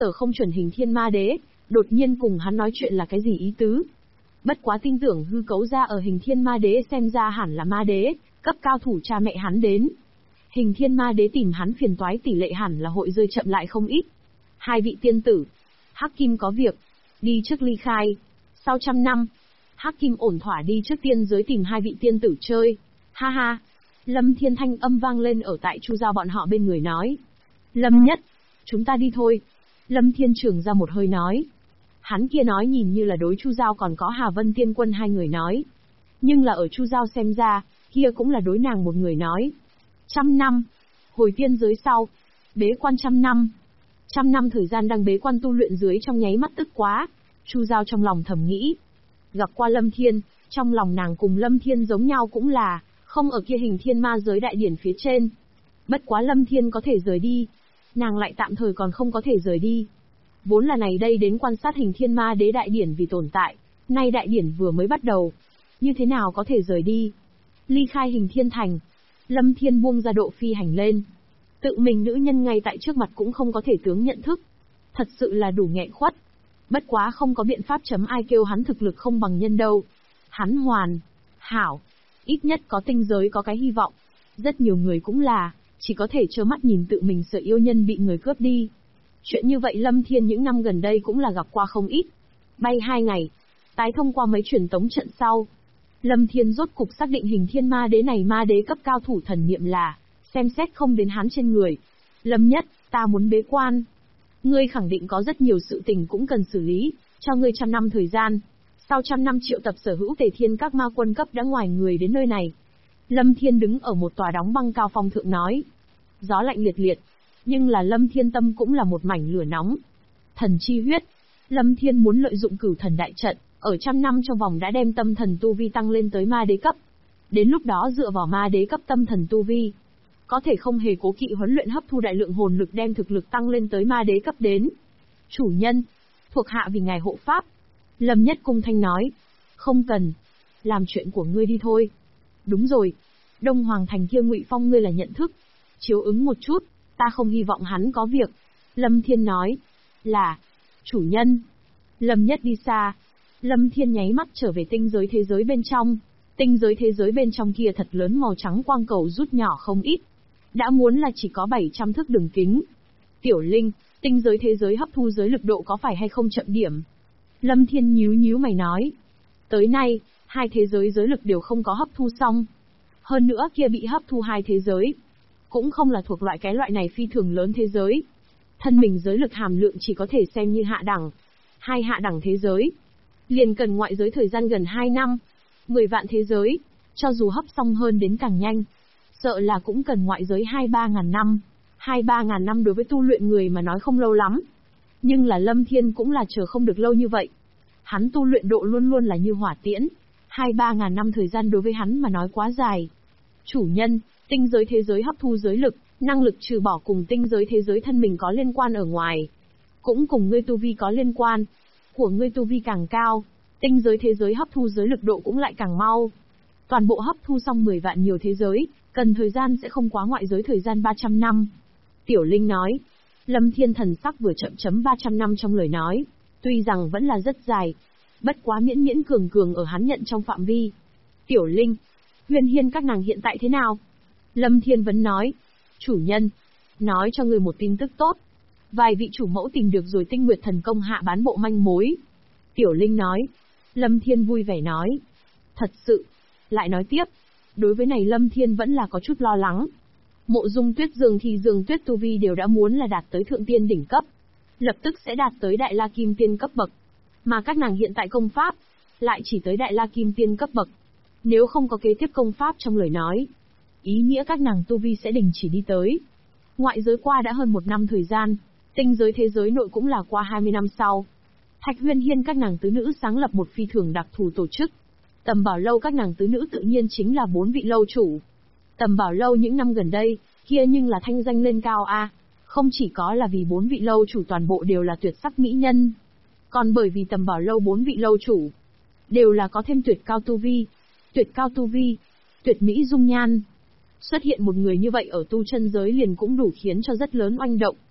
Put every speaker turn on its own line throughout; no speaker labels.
Sở Không chuẩn Hình Thiên Ma Đế, đột nhiên cùng hắn nói chuyện là cái gì ý tứ? Bất quá tin tưởng hư cấu ra ở Hình Thiên Ma Đế xem ra hẳn là ma đế, cấp cao thủ cha mẹ hắn đến. Hình Thiên Ma Đế tìm hắn phiền toái tỷ lệ hẳn là hội rơi chậm lại không ít. Hai vị tiên tử, Hắc Kim có việc, đi trước ly khai. Sau 100 năm, Hắc Kim ổn thỏa đi trước tiên giới tìm hai vị tiên tử chơi. Ha ha. Lâm Thiên thanh âm vang lên ở tại Chu Giao bọn họ bên người nói. Lâm Nhất, chúng ta đi thôi. Lâm Thiên trưởng ra một hơi nói. Hắn kia nói nhìn như là đối Chu Giao còn có Hà Vân Tiên Quân hai người nói. Nhưng là ở Chu Giao xem ra, kia cũng là đối nàng một người nói. 100 năm. Hồi tiên giới sau. Bế quan 100 năm. 100 năm thời gian đang bế quan tu luyện dưới trong nháy mắt tức quá. Chu Giao trong lòng thầm nghĩ. Gặp qua Lâm Thiên, trong lòng nàng cùng Lâm Thiên giống nhau cũng là, không ở kia Hình Thiên Ma giới đại điển phía trên. Bất quá Lâm Thiên có thể rời đi. Nàng lại tạm thời còn không có thể rời đi. Vốn là này đây đến quan sát Hình Thiên Ma Đế đại điển vì tồn tại, nay đại điển vừa mới bắt đầu. Như thế nào có thể rời đi? Ly khai Hình Thiên Thành. Lâm Thiên buông ra độ phi hành lên. Tự mình nữ nhân ngay tại trước mặt cũng không có thể tướng nhận thức. Thật sự là đủ nghẹn khuất. Bất quá không có biện pháp chấm ai kêu hắn thực lực không bằng nhân đâu. Hắn hoàn hảo, ít nhất có tinh giới có cái hy vọng. Rất nhiều người cũng là, chỉ có thể trơ mắt nhìn tự mình sợ yêu nhân bị người cướp đi. Chuyện như vậy Lâm Thiên những năm gần đây cũng là gặp qua không ít. Bay 2 ngày, tái thông qua mấy truyền tống trận sau. Lâm Thiên rốt cục xác định Hình Thiên Ma Đế này ma đế cấp cao thủ thần niệm là, xem xét không đến hắn trên người. Lâm Nhất, ta muốn bế quan. Ngươi khẳng định có rất nhiều sự tình cũng cần xử lý, cho ngươi 100 năm thời gian. Sau 100 năm triệu tập sở hữu Tề Thiên các ma quân cấp đã ngoài người đến nơi này. Lâm Thiên đứng ở một tòa đóng băng cao phong thượng nói. Gió lạnh liệt liệt, nhưng là Lâm Thiên tâm cũng là một mảnh lửa nóng. Thần chi huyết. Lâm Thiên muốn lợi dụng cửu thần đại trận, ở 100 năm trong vòng đã đem tâm thần tu vi tăng lên tới ma đế cấp. Đến lúc đó dựa vào ma đế cấp tâm thần tu vi, có thể không hề cố kỵ huấn luyện hấp thu đại lượng hồn lực đem thực lực tăng lên tới ma đế cấp đến. Chủ nhân, thuộc hạ vì ngài hộ pháp. Lâm Nhất cung thanh nói. Không cần. Làm chuyện của ngươi đi thôi. Đúng rồi. Đông Hoàng Thành kia Ngụy Phong ngươi là nhận thức. Chiếu ứng một chút, ta không hy vọng hắn có việc. Lâm Thiên nói. Là. Chủ nhân. Lâm Nhất đi xa. Lâm Thiên nháy mắt trở về tinh giới thế giới bên trong. Tinh giới thế giới bên trong kia thật lớn màu trắng quang cầu rút nhỏ không ít. Đã muốn là chỉ có 700 thước đường kính. Tiểu Linh, tinh giới thế giới hấp thu giới lực độ có phải hay không chậm điểm? Lâm Thiên nhíu mày nói. Tới nay, hai thế giới giới lực đều không có hấp thu xong. Hơn nữa kia bị hấp thu hai thế giới. Cũng không là thuộc loại cái loại này phi thường lớn thế giới. Thân mình giới lực hàm lượng chỉ có thể xem như hạ đẳng. Hai hạ đẳng thế giới. Liền cần ngoại giới thời gian gần 2 năm. 10 vạn thế giới. Cho dù hấp xong hơn đến càng nhanh. Sợ là cũng cần ngoại giới 2-3 ngàn năm. 2-3 ngàn năm đối với tu luyện người mà nói không lâu lắm. Nhưng là Lâm Thiên cũng là chờ không được lâu như vậy. Hắn tu luyện độ luôn luôn là như hỏa tiễn. 2-3 ngàn năm thời gian đối với hắn mà nói quá dài. Chủ nhân, tinh giới thế giới hấp thu giới lực, năng lực trừ bỏ cùng tinh giới thế giới thân mình có liên quan ở ngoài. Cũng cùng ngươi tu vi có liên quan. Của ngươi tu vi càng cao, tinh giới thế giới hấp thu giới lực độ cũng lại càng mau. Toàn bộ hấp thu xong 10 vạn nhiều thế giới, cần thời gian sẽ không quá ngoại giới thời gian 300 năm. Tiểu Linh nói. Lâm Thiên thần sắc vừa chậm 300 năm trong lời nói. Tuy rằng vẫn là rất dài. Bất quá miễn cường ở hắn nhận trong phạm vi. Tiểu Linh. Huyền Hiên các nàng hiện tại thế nào? Lâm Thiên vẫn nói. Chủ nhân. Nói cho người một tin tức tốt. Vài vị chủ mẫu tìm được rồi Tinh Nguyệt thần công hạ bán bộ manh mối. Tiểu Linh nói. Lâm Thiên vui vẻ nói. Thật sự. Lại nói tiếp. Đối với này Lâm Thiên vẫn là có chút lo lắng. Mộ Dung Tuyết Dương thì Dương Tuyết tu vi đều đã muốn là đạt tới thượng tiên đỉnh cấp. Lập tức sẽ đạt tới đại la kim tiên cấp bậc. Mà các nàng hiện tại công pháp, lại chỉ tới đại la kim tiên cấp bậc. Nếu không có kế tiếp công pháp trong lời nói, ý nghĩa các nàng tu vi sẽ đình chỉ đi tới. Ngoại giới qua đã hơn 1 năm thời gian, tinh giới thế giới nội cũng là qua 20 năm sau. Thạch Huyền Hiên các nàng tứ nữ sáng lập một phi thường đặc thù tổ chức. Tầm Bảo Lâu các nàng tứ nữ tự nhiên chính là 4 vị lâu chủ. Tầm Bảo Lâu những năm gần đây, kia nhưng là thanh danh lên cao a. Không chỉ có là vì 4 vị lâu chủ toàn bộ đều là tuyệt sắc mỹ nhân, còn bởi vì Tầm Bảo Lâu 4 vị lâu chủ đều là có thêm tuyệt cao tu vi, tuyệt mỹ dung nhan. Xuất hiện một người như vậy ở tu chân giới liền cũng đủ khiến cho rất lớn oanh động.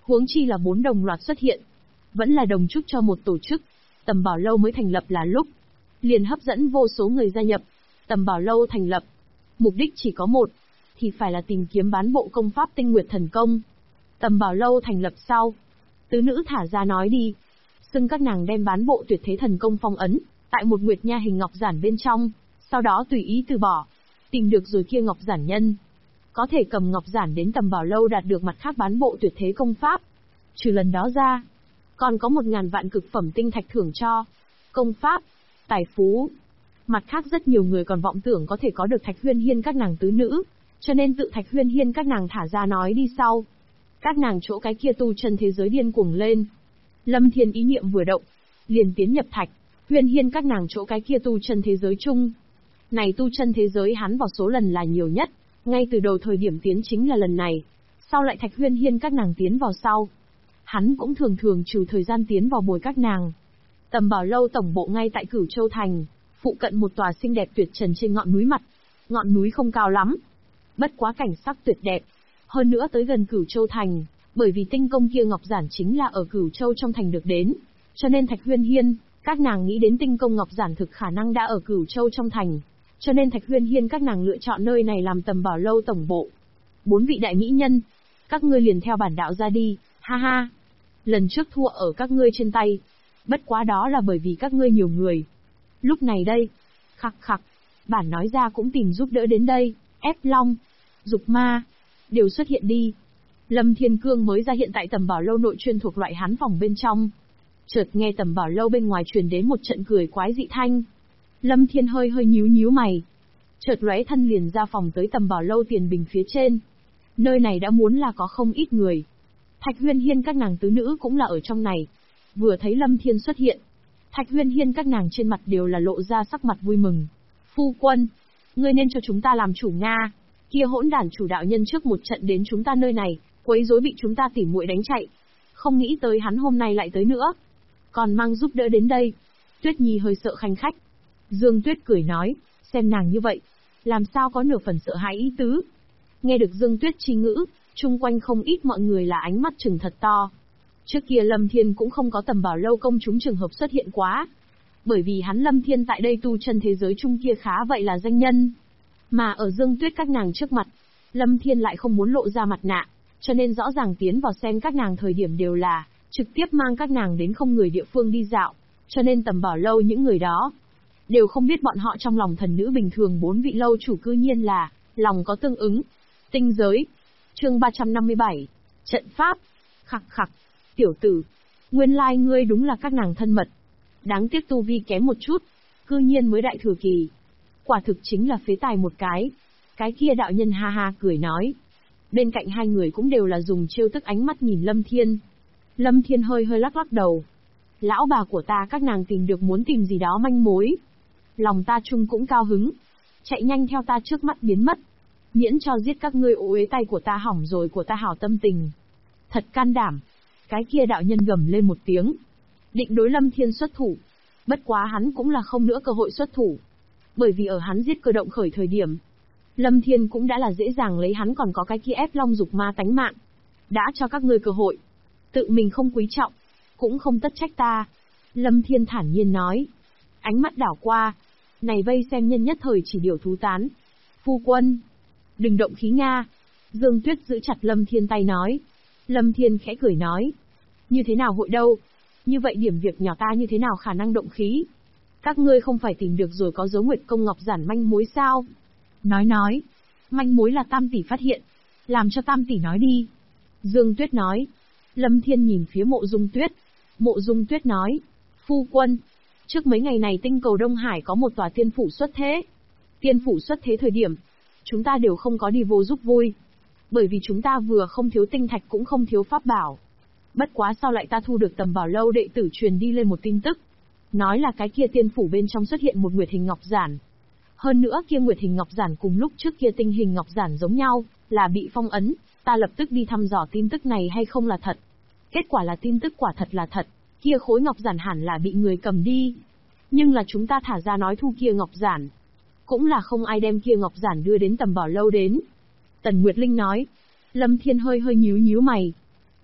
Huống chi là 4 đồng loạt xuất hiện. Vẫn là đồng chúc cho một tổ chức. Tầm Bảo Lâu mới thành lập là lúc. Liền hấp dẫn vô số người gia nhập. Tầm Bảo Lâu thành lập. Mục đích chỉ có một. Thì phải là tìm kiếm bán bộ công pháp Tinh Nguyệt Thần Công. Tầm Bảo Lâu thành lập sau. Tứ nữ thả ra nói đi. Xưng các nàng đem bán bộ Tuyệt Thế Thần Công phong ấn. Tại một nguyệt nha hình ngọc giản bên trong. Sau đó tùy ý từ bỏ. Tìm được rồi kia ngọc giản nhân. Có thể cầm ngọc giản đến Tầm Bảo Lâu đạt được mặt khác bán bộ tuyệt thế công pháp. Trừ lần đó ra, còn có 1000 vạn cực phẩm tinh thạch thưởng cho. Công pháp, tài phú. Mặt khác rất nhiều người còn vọng tưởng có thể có được Thạch Huyên Hiên các nàng tứ nữ. Cho nên tự Thạch Huyên Hiên các nàng thả ra nói đi sau. Các nàng chỗ cái kia tu chân thế giới điên cuồng lên. Lâm Thiên ý niệm vừa động, liền tiến nhập Thạch Huyên Hiên các nàng chỗ cái kia tu chân thế giới chung. Này tu chân thế giới hắn vào số lần là nhiều nhất. Ngay từ đầu thời điểm tiến chính là lần này. Sau lại Thạch Huyên Hiên các nàng tiến vào sau. Hắn cũng thường thường trừ thời gian tiến vào bồi các nàng. Tầm Bảo Lâu tổng bộ ngay tại Cửu Châu Thành. Phụ cận một tòa xinh đẹp tuyệt trần trên ngọn núi mặt. Ngọn núi không cao lắm. Bất quá cảnh sắc tuyệt đẹp. Hơn nữa tới gần Cửu Châu Thành. Bởi vì tinh công kia ngọc giản chính là ở Cửu Châu trong thành được đến. Cho nên Thạch Huyên Hiên, các nàng nghĩ đến tinh công ngọc giản thực khả năng đã ở Cửu Châu trong thành. Cho nên Thạch Huyên Hiên các nàng lựa chọn nơi này làm Tầm Bảo Lâu tổng bộ. 4 vị đại mỹ nhân, các ngươi liền theo bản đạo ra đi, ha ha. Lần trước thua ở các ngươi trên tay. Bất quá đó là bởi vì các ngươi nhiều người. Lúc này đây, khặc khặc, bản nói ra cũng tìm giúp đỡ đến đây, ép long, dục ma, đều xuất hiện đi. Lâm Thiên Cương mới ra hiện tại Tầm Bảo Lâu nội chuyên thuộc loại hán phòng bên trong. Chợt nghe Tầm Bảo Lâu bên ngoài truyền đến một trận cười quái dị thanh. Lâm Thiên hơi nhíu mày. Chợt lóe thân liền ra phòng tới Tầm Bảo Lâu tiền bình phía trên. Nơi này đã muốn là có không ít người. Thạch Huyên Hiên các nàng tứ nữ cũng là ở trong này. Vừa thấy Lâm Thiên xuất hiện, Thạch Huyên Hiên các nàng trên mặt đều là lộ ra sắc mặt vui mừng. Phu quân, ngươi nên cho chúng ta làm chủ Nga. Kia hỗn đản chủ đạo nhân trước một trận đến chúng ta nơi này, quấy rối bị chúng ta tỉ muội đánh chạy. Không nghĩ tới hắn hôm nay lại tới nữa. Còn mang giúp đỡ đến đây. Tuyết Nhi hơi sợ khanh khách. Dương Tuyết cười nói, xem nàng như vậy, làm sao có nửa phần sợ hãi ý tứ. Nghe được Dương Tuyết chi ngữ, chung quanh không ít mọi người là ánh mắt trừng thật to. Trước kia Lâm Thiên cũng không có Tầm Bảo Lâu công chúng trường hợp xuất hiện quá. Bởi vì hắn Lâm Thiên tại đây tu chân thế giới chung kia khá vậy là danh nhân. Mà ở Dương Tuyết các nàng trước mặt, Lâm Thiên lại không muốn lộ ra mặt nạ, cho nên rõ ràng tiến vào xem các nàng thời điểm đều là trực tiếp mang các nàng đến không người địa phương đi dạo. Cho nên Tầm Bảo Lâu những người đó đều không biết bọn họ trong lòng thần nữ bình thường 4 vị lâu chủ cư nhiên là lòng có tương ứng. Tinh giới. Chương 357. Trận pháp. Khặc khặc. Tiểu tử. Nguyên lai ngươi đúng là các nàng thân mật. Đáng tiếc tu vi kém một chút. Cư nhiên mới đại thừa kỳ. Quả thực chính là phế tài một cái. Cái kia đạo nhân ha ha cười nói. Bên cạnh hai người cũng đều là dùng trêu tức ánh mắt nhìn Lâm Thiên. Lâm Thiên hơi lắc đầu. Lão bà của ta các nàng tìm được muốn tìm gì đó manh mối. Lòng ta chung cũng cao hứng. Chạy nhanh theo ta trước mắt biến mất. Miễn cho giết các ngươi ô uế tay của ta hỏng rồi của ta hảo tâm tình. Thật can đảm. Cái kia đạo nhân gầm lên một tiếng. Định đối Lâm Thiên xuất thủ. Bất quá hắn cũng là không nữa cơ hội xuất thủ. Bởi vì ở hắn giết cơ động khởi thời điểm, Lâm Thiên cũng đã là dễ dàng lấy hắn còn có cái kia ép long dục ma tánh mạng. Đã cho các ngươi cơ hội. Tự mình không quý trọng. Cũng không tất trách ta. Lâm Thiên thản nhiên nói. Ánh mắt đảo qua. Này vây xem nhân nhất thời chỉ điều thú tán. Phu quân. Đừng động khí Nga. Dương Tuyết giữ chặt Lâm Thiên tay nói. Lâm Thiên khẽ cười nói. Như thế nào hội đâu? Như vậy điểm việc nhỏ ta như thế nào khả năng động khí? Các ngươi không phải tìm được rồi có dấu Nguyệt Công Ngọc Giản manh mối sao? Nói. Manh mối là Tam tỷ phát hiện. Làm cho Tam tỷ nói đi. Dương Tuyết nói. Lâm Thiên nhìn phía Mộ Dung Tuyết. Mộ Dung Tuyết nói. Phu quân. Trước mấy ngày này tinh cầu Đông Hải có một tòa tiên phủ xuất thế. Tiên phủ xuất thế thời điểm, chúng ta đều không có đi vô giúp vui. Bởi vì chúng ta vừa không thiếu tinh thạch cũng không thiếu pháp bảo. Bất quá sau lại ta thu được Tầm Bảo Lâu đệ tử truyền đi lên một tin tức. Nói là cái kia tiên phủ bên trong xuất hiện một nguyệt hình ngọc giản. Hơn nữa kia nguyệt hình ngọc giản cùng lúc trước kia tinh hình ngọc giản giống nhau, là bị phong ấn. Ta lập tức đi thăm dò tin tức này hay không là thật. Kết quả là tin tức quả thật là thật. Kia khối ngọc giản hẳn là bị người cầm đi. Nhưng là chúng ta thả ra nói thu kia ngọc giản. Cũng là không ai đem kia ngọc giản đưa đến Tầm Bảo Lâu đến. Tần Nguyệt Linh nói. Lâm Thiên hơi nhíu mày.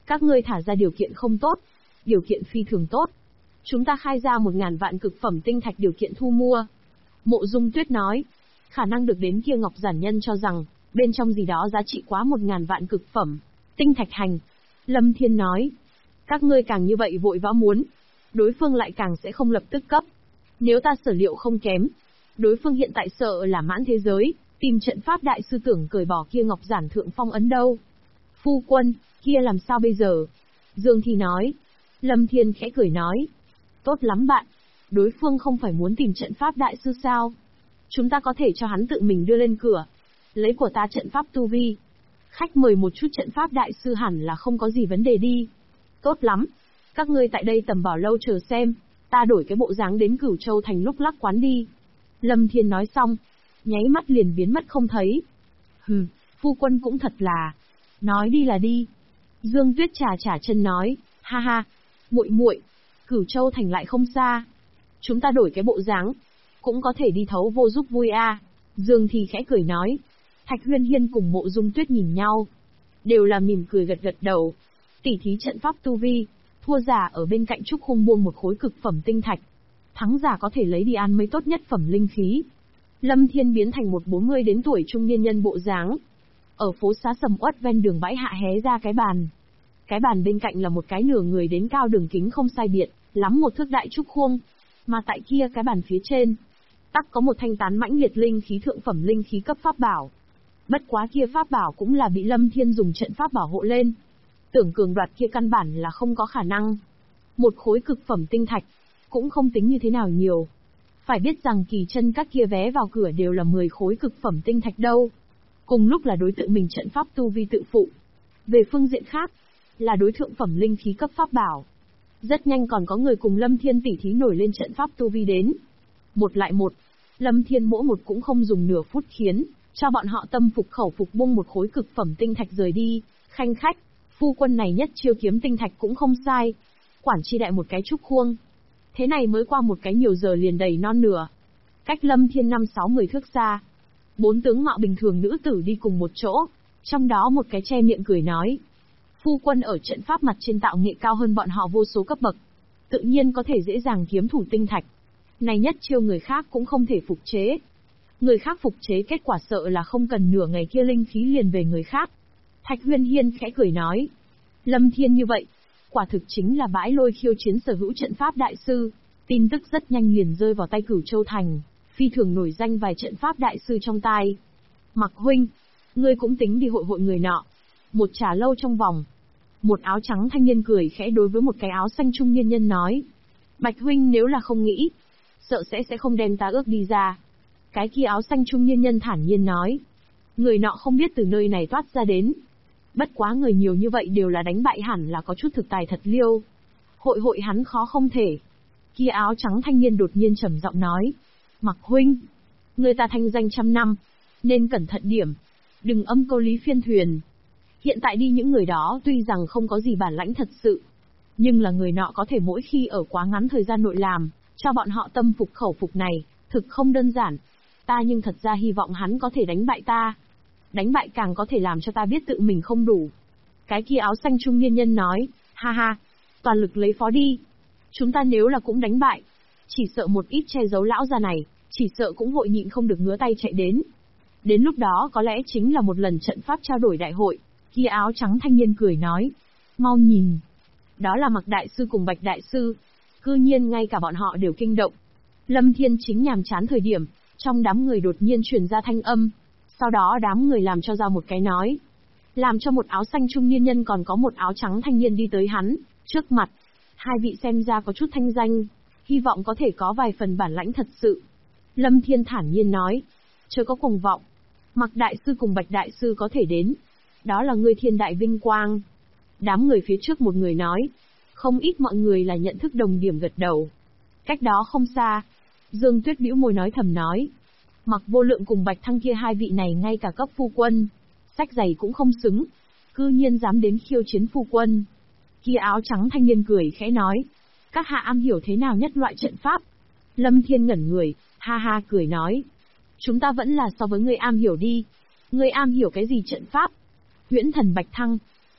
Các ngươi thả ra điều kiện không tốt, điều kiện phi thường tốt. Chúng ta khai ra 1000 vạn cực phẩm tinh thạch điều kiện thu mua. Mộ Dung Tuyết nói, khả năng được đến kia Ngọc Giản Nhân cho rằng, bên trong gì đó giá trị quá 1000 vạn cực phẩm tinh thạch hành. Lâm Thiên nói, các ngươi càng như vậy vội vã muốn, đối phương lại càng sẽ không lập tức cấp. Nếu ta sở liệu không kém, đối phương hiện tại sợ là mãn thế giới, tìm trận pháp đại sư tưởng cởi bỏ kia Ngọc Giản thượng phong ấn đâu. Phu quân, kia làm sao bây giờ? Dương Thi nói. Lâm Thiên khẽ cười nói, tốt lắm bạn, đối phương không phải muốn tìm trận pháp đại sư sao? Chúng ta có thể cho hắn tự mình đưa lên cửa, lấy của ta trận pháp tu vi. Khách mời một chút trận pháp đại sư hẳn là không có gì vấn đề đi. Tốt lắm, các ngươi tại đây tầm bảo lâu chờ xem, ta đổi cái bộ dáng đến Cửu Châu thành lúc lắc quán đi. Lâm Thiên nói xong, nháy mắt liền biến mất không thấy. Hừ, phu quân cũng thật là, nói đi là đi. Dương Tuyết trà chân nói, ha ha, muội muội, Cửu Châu thành lại không xa. Chúng ta đổi cái bộ dáng, cũng có thể đi thấu vô giúp vui a. Dương Thì khẽ cười nói. Thạch Huyên Hiên cùng Mộ Dung Tuyết nhìn nhau, đều là mỉm cười gật gật đầu. Tỉ thí trận pháp tu vi, thua giả ở bên cạnh Trúc Khung buông một khối cực phẩm tinh thạch, thắng giả có thể lấy đi ăn mấy tốt nhất phẩm linh khí. Lâm Thiên biến thành một 40 đến tuổi trung niên nhân bộ dáng, ở phố xá sầm uất ven đường bãi hạ hé ra cái bàn. Cái bàn bên cạnh là một cái nửa người đến cao đường kính không sai biệt, lắm một thước đại trúc khuông, mà tại kia cái bàn phía trên, tắc có một thanh tán mãnh liệt linh khí thượng phẩm linh khí cấp pháp bảo. Bất quá kia pháp bảo cũng là bị Lâm Thiên dùng trận pháp bảo hộ lên. Tưởng cường đoạt kia căn bản là không có khả năng. Một khối cực phẩm tinh thạch, cũng không tính như thế nào nhiều. Phải biết rằng kỳ chân các kia vé vào cửa đều là 10 khối cực phẩm tinh thạch đâu. Cùng lúc là đối tượng mình trận pháp tu vi tự phụ. Về phương diện khác, là đối thượng phẩm linh khí cấp pháp bảo. Rất nhanh còn có người cùng Lâm Thiên tỉ thí nổi lên trận pháp tu vi đến. Một lại một, Lâm Thiên mỗi một cũng không dùng nửa phút khiến cho bọn họ tâm phục khẩu phục buông một khối cực phẩm tinh thạch rời đi. Khanh khách, phu quân này nhất chiêu kiếm tinh thạch cũng không sai. Quản chi đại một cái trúc khuông. Thế này mới qua một cái nhiều giờ liền đầy non nửa. Cách Lâm Thiên 5-60 thước xa. 4 tướng mạo bình thường nữ tử đi cùng một chỗ. Trong đó một cái che miệng cười nói. Phu quân ở trận pháp mặt trên tạo nghệ cao hơn bọn họ vô số cấp bậc. Tự nhiên có thể dễ dàng kiếm thủ tinh thạch. Này nhất chiêu người khác cũng không thể phục chế. Người khác phục chế kết quả sợ là không cần nửa ngày kia linh khí liền về người khác. Thạch Huyên Hiên khẽ cười nói. Lâm Thiên như vậy, quả thực chính là bãi lôi khiêu chiến sở hữu trận pháp đại sư. Tin tức rất nhanh liền rơi vào tay Cửu Châu thành, phi thường nổi danh vài trận pháp đại sư trong tai. Mặc huynh, ngươi cũng tính đi hội người nọ. Một trà lâu trong vòng, một áo trắng thanh niên cười khẽ đối với một cái áo xanh trung niên nhân nói. Bạch huynh nếu là không nghĩ, sợ sẽ không đem ta ước đi ra. Cái kia áo xanh trung niên nhân thản nhiên nói. Người nọ không biết từ nơi này toát ra đến. Bất quá người nhiều như vậy đều là đánh bại hẳn là có chút thực tài thật liêu. Hội hắn khó không thể. Kia áo trắng thanh niên đột nhiên trầm giọng nói. Mặc huynh, người ta thanh danh trăm năm, nên cẩn thận điểm. Đừng âm câu lý phiên thuyền. Hiện tại đi những người đó tuy rằng không có gì bản lãnh thật sự, nhưng là người nọ có thể mỗi khi ở quá ngắn thời gian nội làm, cho bọn họ tâm phục khẩu phục này, thực không đơn giản. Ta nhưng thật ra hy vọng hắn có thể đánh bại ta. Đánh bại càng có thể làm cho ta biết tự mình không đủ. Cái kia áo xanh trung niên nhân nói, ha ha, toàn lực lấy phó đi. Chúng ta nếu là cũng đánh bại, chỉ sợ một ít che giấu lão già này, chỉ sợ cũng hội nhịn không được ngứa tay chạy đến. Đến lúc đó có lẽ chính là một lần trận pháp trao đổi đại hội. Kia áo trắng thanh niên cười nói, mau nhìn. Đó là Mặc đại sư cùng Bạch đại sư. Cư nhiên ngay cả bọn họ đều kinh động. Lâm Thiên chính nhàm chán thời điểm, trong đám người đột nhiên truyền ra thanh âm. Sau đó đám người làm cho ra một cái nói. Làm cho một áo xanh trung niên nhân còn có một áo trắng thanh niên đi tới hắn, trước mặt. Hai vị xem ra có chút thanh danh, hy vọng có thể có vài phần bản lãnh thật sự. Lâm Thiên thản nhiên nói. Chớ có cuồng vọng. Mặc đại sư cùng Bạch đại sư có thể đến. Đó là ngươi thiên đại vinh quang. Đám người phía trước một người nói. Không ít mọi người là nhận thức đồng điểm gật đầu. Cách đó không xa, Dương Tuyết bĩu môi nói thầm nói. Mặc Vô Lượng cùng Bạch Thăng kia hai vị này ngay cả cấp phu quân, sách giày cũng không xứng, cư nhiên dám đến khiêu chiến phu quân. Kia áo trắng thanh niên cười khẽ nói. Các hạ am hiểu thế nào nhất loại trận pháp? Lâm Thiên ngẩn người, ha ha cười nói. Chúng ta vẫn là so với người am hiểu đi. Người am hiểu cái gì trận pháp? Huyễn thần Bạch Thăng.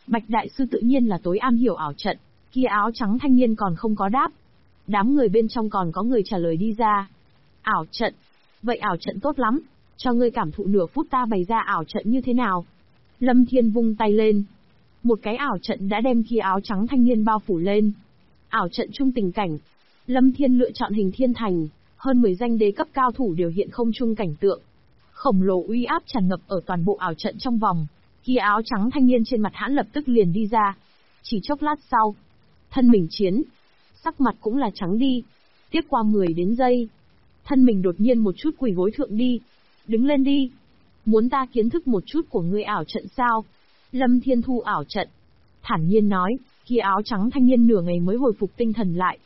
Bạch đại sư tự nhiên là tối am hiểu ảo trận, kia áo trắng thanh niên còn không có đáp. Đám người bên trong còn có người trả lời đi ra. Ảo trận? Vậy ảo trận tốt lắm, cho ngươi cảm thụ nửa phút ta bày ra ảo trận như thế nào. Lâm Thiên vung tay lên. Một cái ảo trận đã đem kia áo trắng thanh niên bao phủ lên. Ảo trận trung tình cảnh. Lâm Thiên lựa chọn Hình Thiên Thành, hơn 10 danh đế cấp cao thủ đều hiện không trung cảnh tượng. Khổng lồ uy áp tràn ngập ở toàn bộ ảo trận trong vòng. Kia áo trắng thanh niên trên mặt hãn lập tức liền đi ra. Chỉ chốc lát sau, thân mình chiến, sắc mặt cũng là trắng đi. Tiếp qua 10 đến giây, thân mình đột nhiên một chút quỳ gối thượng đi. Đứng lên đi. Muốn ta kiến thức một chút của ngươi ảo trận sao? Lâm Thiên thu ảo trận, thản nhiên nói. Kia áo trắng thanh niên nửa ngày mới hồi phục tinh thần lại.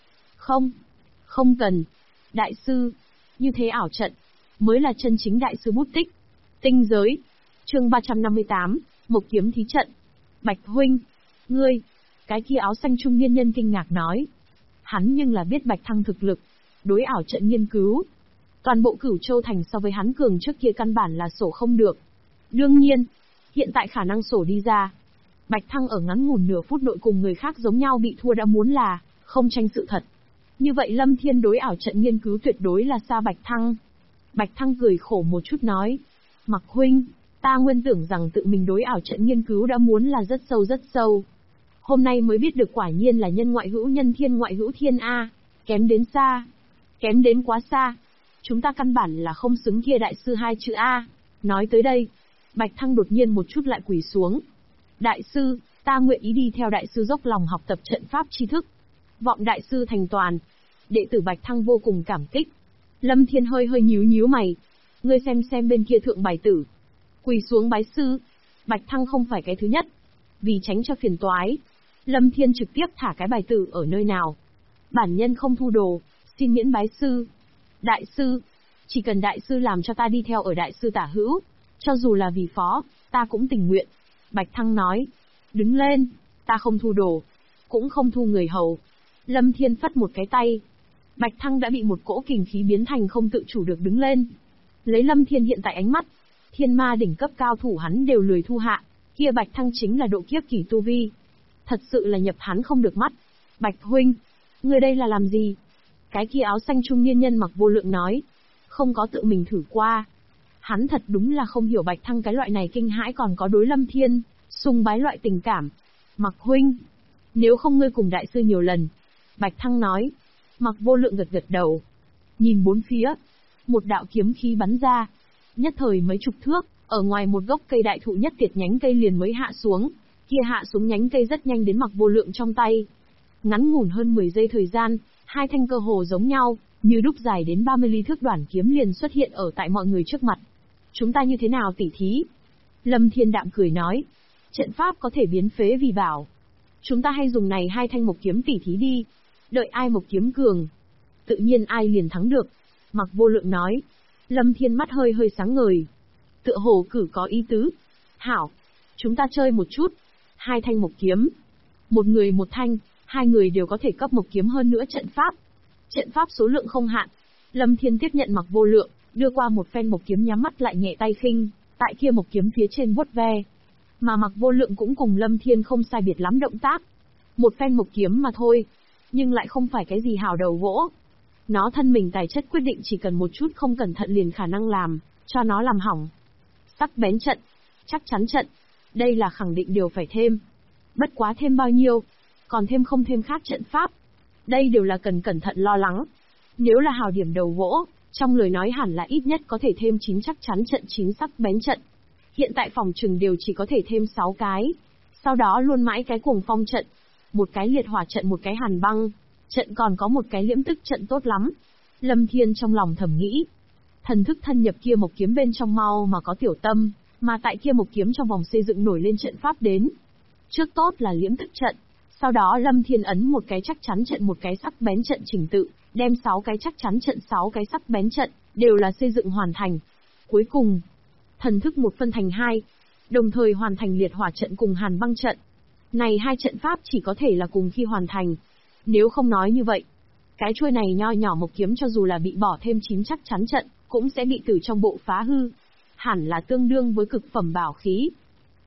Không cần. Đại sư, như thế ảo trận mới là chân chính đại sư bút tích. Tinh giới. Chương 358, Mộc kiếm thí trận. Bạch huynh, ngươi. Cái kia áo xanh trung niên nhân kinh ngạc nói. Hắn nhưng là biết Bạch Thăng thực lực, đối ảo trận nghiên cứu. Toàn bộ Cửu Châu thành so với hắn cường trước kia căn bản là sổ không được. Đương nhiên, hiện tại khả năng sổ đi ra. Bạch Thăng ở ngắn ngủn nửa phút nội cùng người khác giống nhau bị thua đã muốn là không tranh sự thật. Như vậy Lâm Thiên đối ảo trận nghiên cứu tuyệt đối là xa Bạch Thăng. Bạch Thăng cười khổ một chút nói. Mặc huynh, ta nguyên tưởng rằng tự mình đối ảo trận nghiên cứu đã muốn là rất sâu. Hôm nay mới biết được quả nhiên là nhân ngoại hữu nhân thiên ngoại hữu thiên A. Kém đến xa. Kém đến quá xa. Chúng ta căn bản là không xứng kia đại sư hai chữ A. Nói tới đây, Bạch Thăng đột nhiên một chút lại quỳ xuống. Đại sư, ta nguyện ý đi theo đại sư dốc lòng học tập trận pháp tri thức. Vọng đại sư thành toàn. Đệ tử Bạch Thăng vô cùng cảm kích. Lâm Thiên hơi nhíu mày. Ngươi xem bên kia thượng bài tử. Quỳ xuống bái sư. Bạch Thăng không phải cái thứ nhất. Vì tránh cho phiền toái, Lâm Thiên trực tiếp thả cái bài tử ở nơi nào. Bản nhân không thu đồ, xin miễn bái sư. Đại sư, chỉ cần đại sư làm cho ta đi theo ở đại sư tả hữu, cho dù là vì phó, ta cũng tình nguyện. Bạch Thăng nói. Đứng lên, ta không thu đồ, cũng không thu người hầu. Lâm Thiên phất một cái tay. Bạch Thăng đã bị một cỗ kình khí biến thành không tự chủ được đứng lên. Lấy Lâm Thiên hiện tại ánh mắt, thiên ma đỉnh cấp cao thủ hắn đều lười thu hạ, kia Bạch Thăng chính là độ kiếp kỳ tu vi. Thật sự là nhập hắn không được mắt. Bạch huynh, ngươi đây là làm gì? Cái kia áo xanh trung niên nhân mặc vô lượng nói. Không có tự mình thử qua. Hắn thật đúng là không hiểu Bạch Thăng cái loại này kinh hãi còn có đối Lâm Thiên, sùng bái loại tình cảm. Mặc huynh, nếu không ngươi cùng đại sư nhiều lần. Bạch Thăng nói. Mặc vô lượng gật đầu. Nhìn bốn phía, một đạo kiếm khí bắn ra. Nhất thời mấy chục thước, ở ngoài một gốc cây đại thụ nhất tiệt nhánh cây liền mới hạ xuống. Kia hạ xuống nhánh cây rất nhanh đến Mặc vô lượng trong tay. Ngắn ngủn hơn 10 giây thời gian, hai thanh cơ hồ giống nhau, như đúc dài đến 30 ly thước đoản kiếm liền xuất hiện ở tại mọi người trước mặt. Chúng ta như thế nào tỉ thí? Lâm Thiên đạm cười nói. Trận pháp có thể biến phế vì bảo. Chúng ta hay dùng này hai thanh mộc kiếm tỉ thí đi. Đợi ai mộc kiếm cường, tự nhiên ai liền thắng được. Mặc vô lượng nói. Lâm Thiên mắt hơi sáng ngời. Tựa hồ cử có ý tứ. Hảo, chúng ta chơi một chút. Hai thanh mộc kiếm. Một người một thanh, hai người đều có thể cấp mộc kiếm hơn nữa trận pháp. Trận pháp số lượng không hạn. Lâm Thiên tiếp nhận Mặc vô lượng, đưa qua một phen mộc kiếm nhắm mắt lại nhẹ tay khinh, tại kia mộc kiếm phía trên vuốt ve. Mà Mặc vô lượng cũng cùng Lâm Thiên không sai biệt lắm động tác. Một phen mộc kiếm mà thôi, nhưng lại không phải cái gì hào đầu gỗ. Nó thân mình tài chất quyết định chỉ cần một chút không cẩn thận liền khả năng làm cho nó làm hỏng. Sắc bén trận, chắc chắn trận, đây là khẳng định điều phải thêm. Bất quá thêm bao nhiêu, còn thêm không thêm khác trận pháp. Đây đều là cần cẩn thận lo lắng. Nếu là hào điểm đầu gỗ, trong lời nói hẳn là ít nhất có thể thêm 9 chắc chắn trận 9 sắc bén trận. Hiện tại phòng trừng đều chỉ có thể thêm 6 cái. Sau đó luôn mãi cái cuồng phong trận, một cái liệt hỏa trận, một cái hàn băng trận, còn có một cái liễm tức trận tốt lắm. Lâm Thiên trong lòng thầm nghĩ. Thần thức thân nhập kia mộc kiếm bên trong mau mà có tiểu tâm, mà tại kia mộc kiếm trong vòng xây dựng nổi lên trận pháp đến. Trước tốt là liễm tức trận, sau đó Lâm Thiên ấn một cái chắc chắn trận một cái sắc bén trận trình tự, đem 6 cái chắc chắn trận 6 cái sắc bén trận, đều là xây dựng hoàn thành. Cuối cùng, thần thức một phân thành hai, đồng thời hoàn thành liệt hỏa trận cùng hàn băng trận. Này hai trận pháp chỉ có thể là cùng khi hoàn thành. Nếu không nói như vậy, cái chuôi này nho nhỏ mộc kiếm cho dù là bị bỏ thêm 9 chắc chắn trận, cũng sẽ bị từ trong bộ phá hư. Hẳn là tương đương với cực phẩm bảo khí.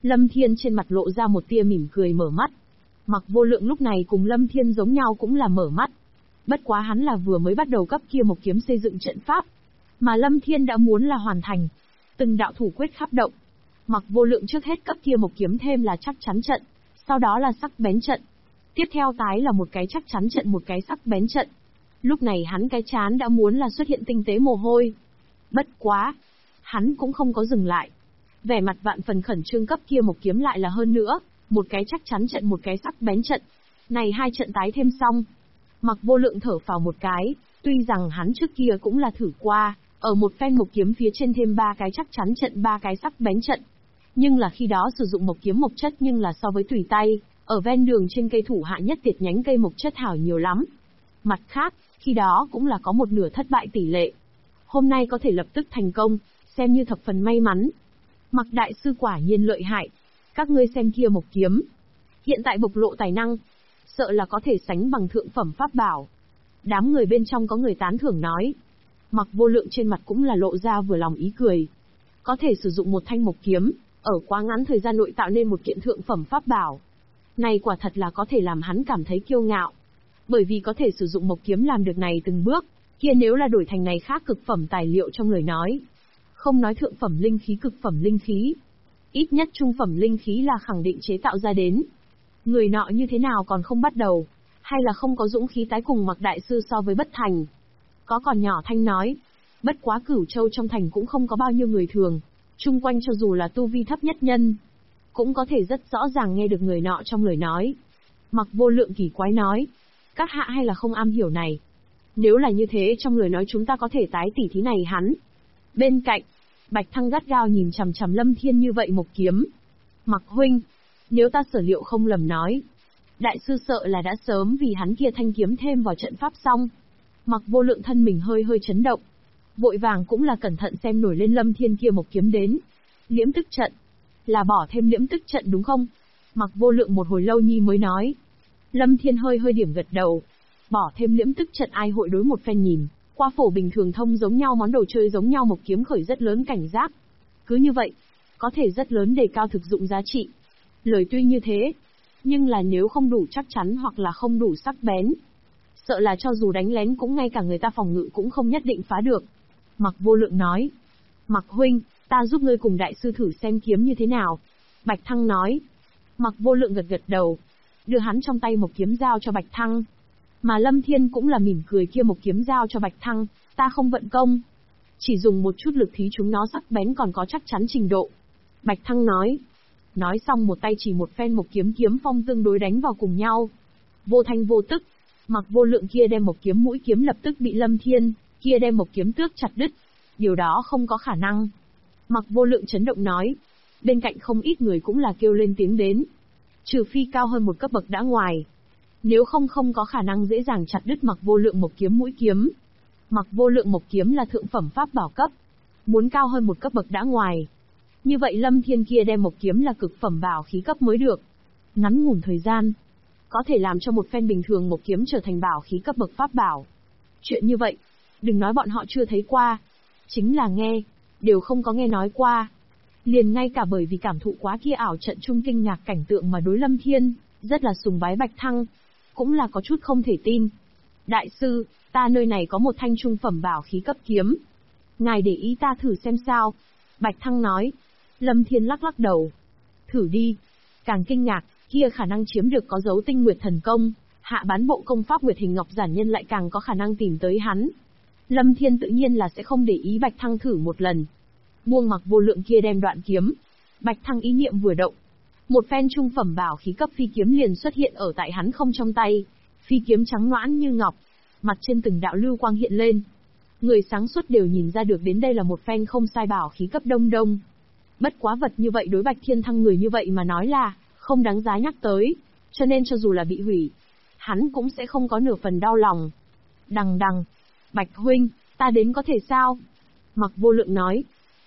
Lâm Thiên trên mặt lộ ra một tia mỉm cười mở mắt. Mặc Vô Lượng lúc này cùng Lâm Thiên giống nhau cũng là mở mắt. Bất quá hắn là vừa mới bắt đầu cấp kia một kiếm xây dựng trận pháp, mà Lâm Thiên đã muốn là hoàn thành. Từng đạo thủ quyết khắp động. Mặc Vô Lượng trước hết cấp kia một kiếm thêm là chắc chắn trận, sau đó là sắc bén trận. Tiếp theo tái là một cái chắc chắn trận một cái sắc bén trận. Lúc này hắn cái chán đã muốn là xuất hiện tinh tế mồ hôi. Bất quá, hắn cũng không có dừng lại. Vẻ mặt vạn phần khẩn trương cấp kia một kiếm lại là hơn nữa, một cái chắc chắn trận một cái sắc bén trận. Này hai trận tái thêm xong. Mặc Vô Lượng thở phào một cái, tuy rằng hắn trước kia cũng là thử qua, ở một phen một kiếm phía trên thêm ba cái chắc chắn trận ba cái sắc bén trận. Nhưng là khi đó sử dụng một kiếm mộc chất nhưng là so với tùy tay, ở ven đường trên cây thủ hạ nhất tiệt nhánh cây mộc chất hảo nhiều lắm. Mặt khác, khi đó cũng là có một nửa thất bại tỷ lệ. Hôm nay có thể lập tức thành công, xem như thập phần may mắn. Mặc đại sư quả nhiên lợi hại. Các ngươi xem kia một kiếm. Hiện tại bộc lộ tài năng, sợ là có thể sánh bằng thượng phẩm pháp bảo. Đám người bên trong có người tán thưởng nói. Mặc Vô Lượng trên mặt cũng là lộ ra vừa lòng ý cười. Có thể sử dụng một thanh mộc kiếm, ở quá ngắn thời gian nội tạo nên một kiện thượng phẩm pháp bảo. Này quả thật là có thể làm hắn cảm thấy kiêu ngạo. Bởi vì có thể sử dụng mộc kiếm làm được này từng bước, kia nếu là đổi thành này khác cực phẩm tài liệu trong lời nói. Không nói thượng phẩm linh khí cực phẩm linh khí. Ít nhất trung phẩm linh khí là khẳng định chế tạo ra đến. Người nọ như thế nào còn không bắt đầu, hay là không có dũng khí tái cùng Mặc đại sư so với bất thành. Có còn nhỏ thanh nói, bất quá Cửu Châu trong thành cũng không có bao nhiêu người thường, chung quanh cho dù là tu vi thấp nhất nhân, cũng có thể rất rõ ràng nghe được người nọ trong lời nói. Mặc Vô Lượng kỳ quái nói, các hạ hay là không am hiểu này. Nếu là như thế trong lời nói chúng ta có thể tái tỉ thí này hắn. Bên cạnh, Bạch Thăng gắt gao nhìn chằm chằm Lâm Thiên như vậy một kiếm. Mặc huynh, nếu ta sở liệu không lầm nói, đại sư sợ là đã sớm vì hắn kia thanh kiếm thêm vào trận pháp xong. Mặc Vô Lượng thân mình hơi hơi chấn động, vội vàng cũng là cẩn thận xem nổi lên Lâm Thiên kia một kiếm đến. Liễm tức trận, là bỏ thêm liễm tức trận đúng không? Mặc Vô Lượng một hồi lâu nhi mới nói. Lâm Thiên hơi hơi điểm gật đầu. Bỏ thêm liễm tức trận ai hội đối một phen nhìn, qua phổ bình thường thông giống nhau món đồ chơi giống nhau một kiếm khởi rất lớn cảnh giác. Cứ như vậy, có thể rất lớn đề cao thực dụng giá trị. Lời tuy như thế, nhưng là nếu không đủ chắc chắn hoặc là không đủ sắc bén, sợ là cho dù đánh lén cũng ngay cả người ta phòng ngự cũng không nhất định phá được. Mặc Vô Lượng nói. Mặc huynh, ta giúp ngươi cùng đại sư thử xem kiếm như thế nào. Bạch Thăng nói. Mặc Vô Lượng gật gật đầu, đưa hắn trong tay một kiếm giao cho Bạch Thăng. Mà Lâm Thiên cũng là mỉm cười kia một kiếm giao cho Bạch Thăng, ta không vận công. Chỉ dùng một chút lực thí chúng nó sắc bén còn có chắc chắn trình độ. Bạch Thăng nói. Nói xong một tay chỉ một phen một kiếm kiếm phong tương đối đánh vào cùng nhau. Vô thanh vô tức, Mặc Vô Lượng kia đem một kiếm mũi kiếm lập tức bị Lâm Thiên kia đem một kiếm tước chặt đứt. Điều đó không có khả năng. Mặc Vô Lượng chấn động nói. Bên cạnh không ít người cũng là kêu lên tiếng đến. Trừ phi cao hơn một cấp bậc đã ngoài. Nếu không có khả năng dễ dàng chặt đứt Mặc Vô Lượng một kiếm mũi kiếm. Mặc Vô Lượng một kiếm là thượng phẩm pháp bảo cấp. Muốn cao hơn một cấp bậc đã ngoài. Như vậy Lâm Thiên kia đem một kiếm là cực phẩm bảo khí cấp mới được. Ngắn ngủn thời gian, có thể làm cho một phen bình thường một kiếm trở thành bảo khí cấp bậc pháp bảo. Chuyện như vậy, đừng nói bọn họ chưa thấy qua, chính là nghe, đều không có nghe nói qua. Liền ngay cả bởi vì cảm thụ quá kia ảo trận trung kinh ngạc cảnh tượng mà đối Lâm Thiên, rất là sùng bái Bạch Thăng, cũng là có chút không thể tin. Đại sư, ta nơi này có một thanh trung phẩm bảo khí cấp kiếm. Ngài để ý ta thử xem sao. Bạch Thăng nói. Lâm Thiên lắc lắc đầu. Thử đi. Càng kinh ngạc, kia khả năng chiếm được có dấu tinh nguyệt thần công, hạ bán bộ công pháp nguyệt hình ngọc giản nhân lại càng có khả năng tìm tới hắn. Lâm Thiên tự nhiên là sẽ không để ý Bạch Thăng thử một lần. Buông Mặc Vô Lượng kia đem đoạn kiếm. Bạch Thăng ý niệm vừa động, một phen trung phẩm bảo khí cấp phi kiếm liền xuất hiện ở tại hắn không trong tay. Phi kiếm trắng noãn như ngọc, mặt trên từng đạo lưu quang hiện lên. Người sáng suốt đều nhìn ra được đến đây là một phen không sai bảo khí cấp đông đông. Bất quá vật như vậy đối Bạch Thiên Thăng người như vậy mà nói là không đáng giá nhắc tới, cho nên cho dù là bị hủy, hắn cũng sẽ không có nửa phần đau lòng. Đằng đằng, Bạch huynh, ta đến có thể sao? Mặc Vô Lượng nói.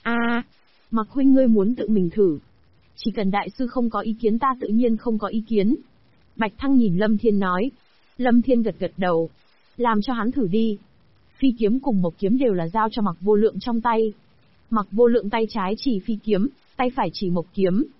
Mặc huynh ngươi muốn tự mình thử. Chỉ cần đại sư không có ý kiến ta tự nhiên không có ý kiến. Bạch Thăng nhìn Lâm Thiên nói. Lâm Thiên gật gật đầu. Làm cho hắn thử đi. Phi kiếm cùng một kiếm đều là giao cho Mặc Vô Lượng trong tay. Mặc Vô Lượng tay trái chỉ phi kiếm, tay phải chỉ một kiếm.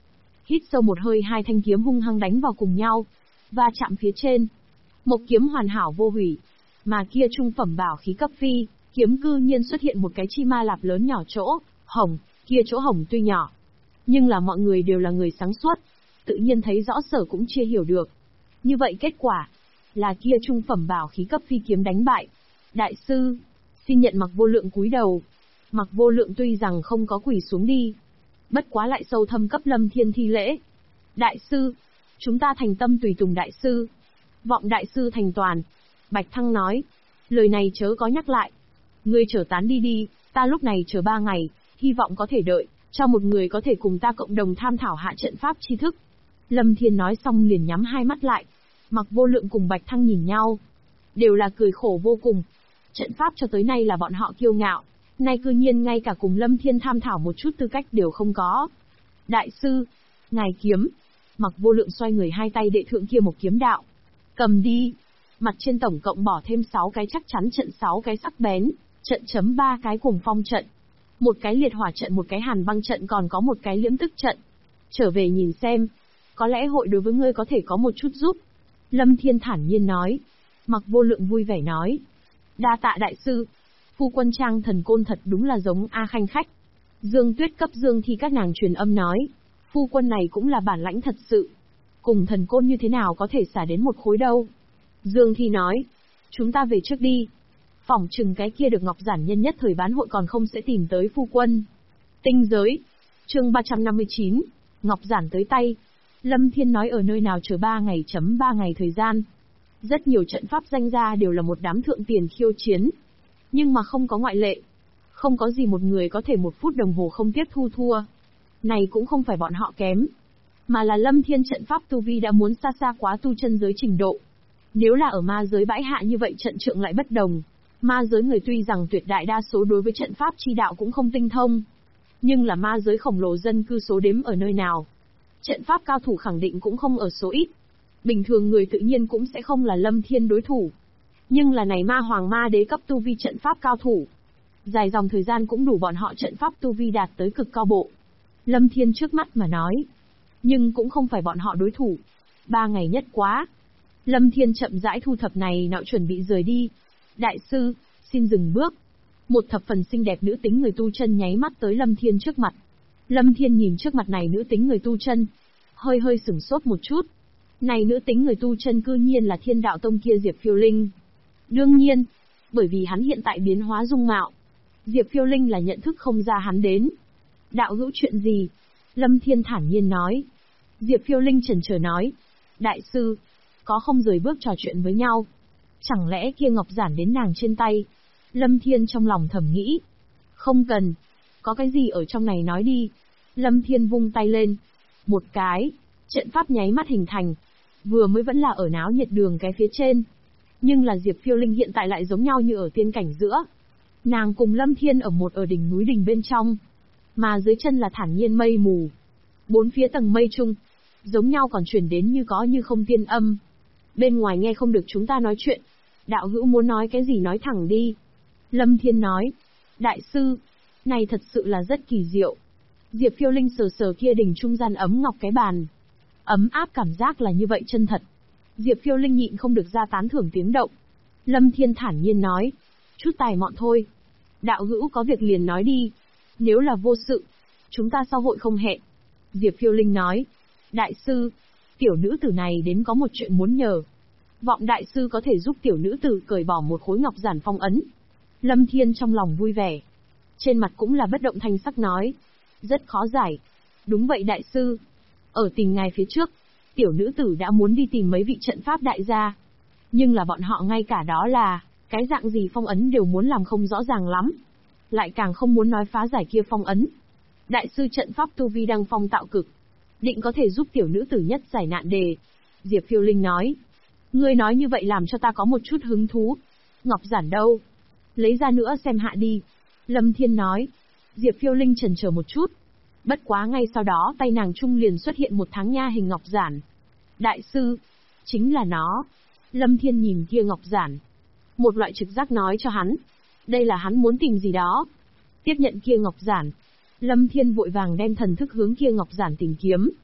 Hít sâu một hơi, hai thanh kiếm hung hăng đánh vào cùng nhau, va chạm phía trên. Một kiếm hoàn hảo vô hủy, mà kia trung phẩm bảo khí cấp phi, kiếm cư nhiên xuất hiện một cái chi ma lạp lớn nhỏ chỗ hổng, kia chỗ hổng tuy nhỏ, nhưng là mọi người đều là người sáng suốt, tự nhiên thấy rõ sở cũng chia hiểu được. Như vậy kết quả là kia trung phẩm bảo khí cấp phi kiếm đánh bại. Đại sư, xin nhận Mặc Vô Lượng cúi đầu. Mặc Vô Lượng tuy rằng không có quỳ xuống đi, bất quá lại sâu thâm cấp Lâm Thiên thi lễ. Đại sư, chúng ta thành tâm tùy tùng đại sư. Vọng đại sư thành toàn. Bạch Thăng nói, lời này chớ có nhắc lại. Ngươi trở tán đi đi, ta lúc này chờ 3 ngày, hy vọng có thể đợi, cho một người có thể cùng ta cộng đồng tham thảo hạ trận pháp tri thức. Lâm Thiên nói xong liền nhắm hai mắt lại. Mặc Vô Lượng cùng Bạch Thăng nhìn nhau, đều là cười khổ vô cùng. Trận pháp cho tới nay là bọn họ kiêu ngạo, nay cư nhiên ngay cả cùng Lâm Thiên tham thảo một chút tư cách đều không có. Đại sư, ngài kiếm. Mặc Vô Lượng xoay người, hai tay đệ thượng kia một kiếm đạo. Cầm đi. Mặt trên tổng cộng bỏ thêm 6 cái chắc chắn trận, 6 cái sắc bén trận chấm, 3 cái cuồng phong trận, một cái liệt hỏa trận, một cái hàn băng trận, còn có một cái liễm tức trận. Trở về nhìn xem, có lẽ hội đối với ngươi có thể có một chút giúp. Lâm Thiên thản nhiên nói. Mặc Vô Lượng vui vẻ nói. Đa tạ đại sư. Phu quân trang thần côn thật đúng là giống A Khanh khách. Dương Tuyết cấp Dương Thi các nàng truyền âm nói. Phu quân này cũng là bản lãnh thật sự. Cùng thần côn như thế nào có thể xả đến một khối đâu. Dương Thi nói. Chúng ta về trước đi. Phỏng chừng cái kia được Ngọc Giản nhân nhất thời bán hội còn không sẽ tìm tới phu quân. Tinh giới. Chương 359. Ngọc Giản tới tay. Lâm Thiên nói ở nơi nào chờ 3 ngày chấm 3 ngày thời gian. Rất nhiều trận pháp danh ra đều là một đám thượng tiền khiêu chiến. Nhưng mà không có ngoại lệ. Không có gì một người có thể 1 phút đồng hồ không tiếp thu thua. Này cũng không phải bọn họ kém, mà là Lâm Thiên trận pháp tu vi đã muốn xa xa quá tu chân giới trình độ. Nếu là ở ma giới bãi hạ như vậy trận trượng lại bất đồng. Ma giới người tuy rằng tuyệt đại đa số đối với trận pháp chi đạo cũng không tinh thông, nhưng là ma giới khổng lồ dân cư số đếm ở nơi nào. Trận pháp cao thủ khẳng định cũng không ở số ít. Bình thường người tự nhiên cũng sẽ không là Lâm Thiên đối thủ. Nhưng là này ma hoàng ma đế cấp tu vi trận pháp cao thủ. Dài dòng thời gian cũng đủ bọn họ trận pháp tu vi đạt tới cực cao bộ. Lâm Thiên trước mắt mà nói. Nhưng cũng không phải bọn họ đối thủ. 3 ngày nhất quá. Lâm Thiên chậm rãi thu thập này nọ chuẩn bị rời đi. Đại sư, xin dừng bước. Một thập phần xinh đẹp nữ tính người tu chân nháy mắt tới Lâm Thiên trước mặt. Lâm Thiên nhìn trước mặt này nữ tính người tu chân, hơi sửng sốt một chút. Này nữ tính người tu chân cư nhiên là Thiên Đạo Tông kia Diệp Phiêu Linh. Đương nhiên, bởi vì hắn hiện tại biến hóa dung mạo, Diệp Phiêu Linh là nhận thức không ra hắn đến. Đạo hữu chuyện gì? Lâm Thiên thản nhiên nói. Diệp Phiêu Linh chần chờ nói. Đại sư, có không rời bước trò chuyện với nhau? Chẳng lẽ kia Ngọc Giản đến nàng trên tay? Lâm Thiên trong lòng thầm nghĩ. Không cần. Có cái gì ở trong này nói đi. Lâm Thiên vung tay lên. Một cái, trận pháp nháy mắt hình thành. Vừa mới vẫn là ở náo nhiệt đường cái phía trên. Nhưng là Diệp Phiêu Linh hiện tại lại giống nhau như ở tiên cảnh giữa. Nàng cùng Lâm Thiên ở đỉnh núi đình bên trong. Mà dưới chân là thản nhiên mây mù. 4 phía tầng mây chung, giống nhau còn truyền đến như có như không tiên âm. Bên ngoài nghe không được chúng ta nói chuyện. Đạo hữu muốn nói cái gì nói thẳng đi. Lâm Thiên nói. Đại sư, này thật sự là rất kỳ diệu. Diệp Phiêu Linh sờ sờ kia đỉnh trung gian ấm ngọc cái bàn. Ấm áp cảm giác là như vậy chân thật. Diệp Phiêu Linh nhịn không được ra tán thưởng tiếng động. Lâm Thiên thản nhiên nói. Chút tài mọn thôi. Đạo hữu có việc liền nói đi. Nếu là vô sự, chúng ta sau hội không hẹn. Diệp Phiêu Linh nói. Đại sư, tiểu nữ tử này đến có một chuyện muốn nhờ. Vọng đại sư có thể giúp tiểu nữ tử cởi bỏ một khối ngọc giản phong ấn. Lâm Thiên trong lòng vui vẻ. Trên mặt cũng là bất động thanh sắc nói. Rất khó giải. Đúng vậy đại sư. Ở tìm ngài phía trước, tiểu nữ tử đã muốn đi tìm mấy vị trận pháp đại gia. Nhưng là bọn họ ngay cả đó là, cái dạng gì phong ấn đều muốn làm không rõ ràng lắm. Lại càng không muốn nói phá giải kia phong ấn. Đại sư trận pháp tu vi đăng phong tạo cực. Định có thể giúp tiểu nữ tử nhất giải nạn đề. Diệp Phiêu Linh nói. Ngươi nói như vậy làm cho ta có một chút hứng thú. Ngọc giản đâu? Lấy ra nữa xem hạ đi. Lâm Thiên nói. Diệp Phiêu Linh chần chờ một chút. Bất quá ngay sau đó tay nàng trung liền xuất hiện một tháng nha hình ngọc giản. Đại sư, chính là nó. Lâm Thiên nhìn kia ngọc giản. Một loại trực giác nói cho hắn. Đây là hắn muốn tìm gì đó. Tiếp nhận kia ngọc giản. Lâm Thiên vội vàng đem thần thức hướng kia ngọc giản tìm kiếm.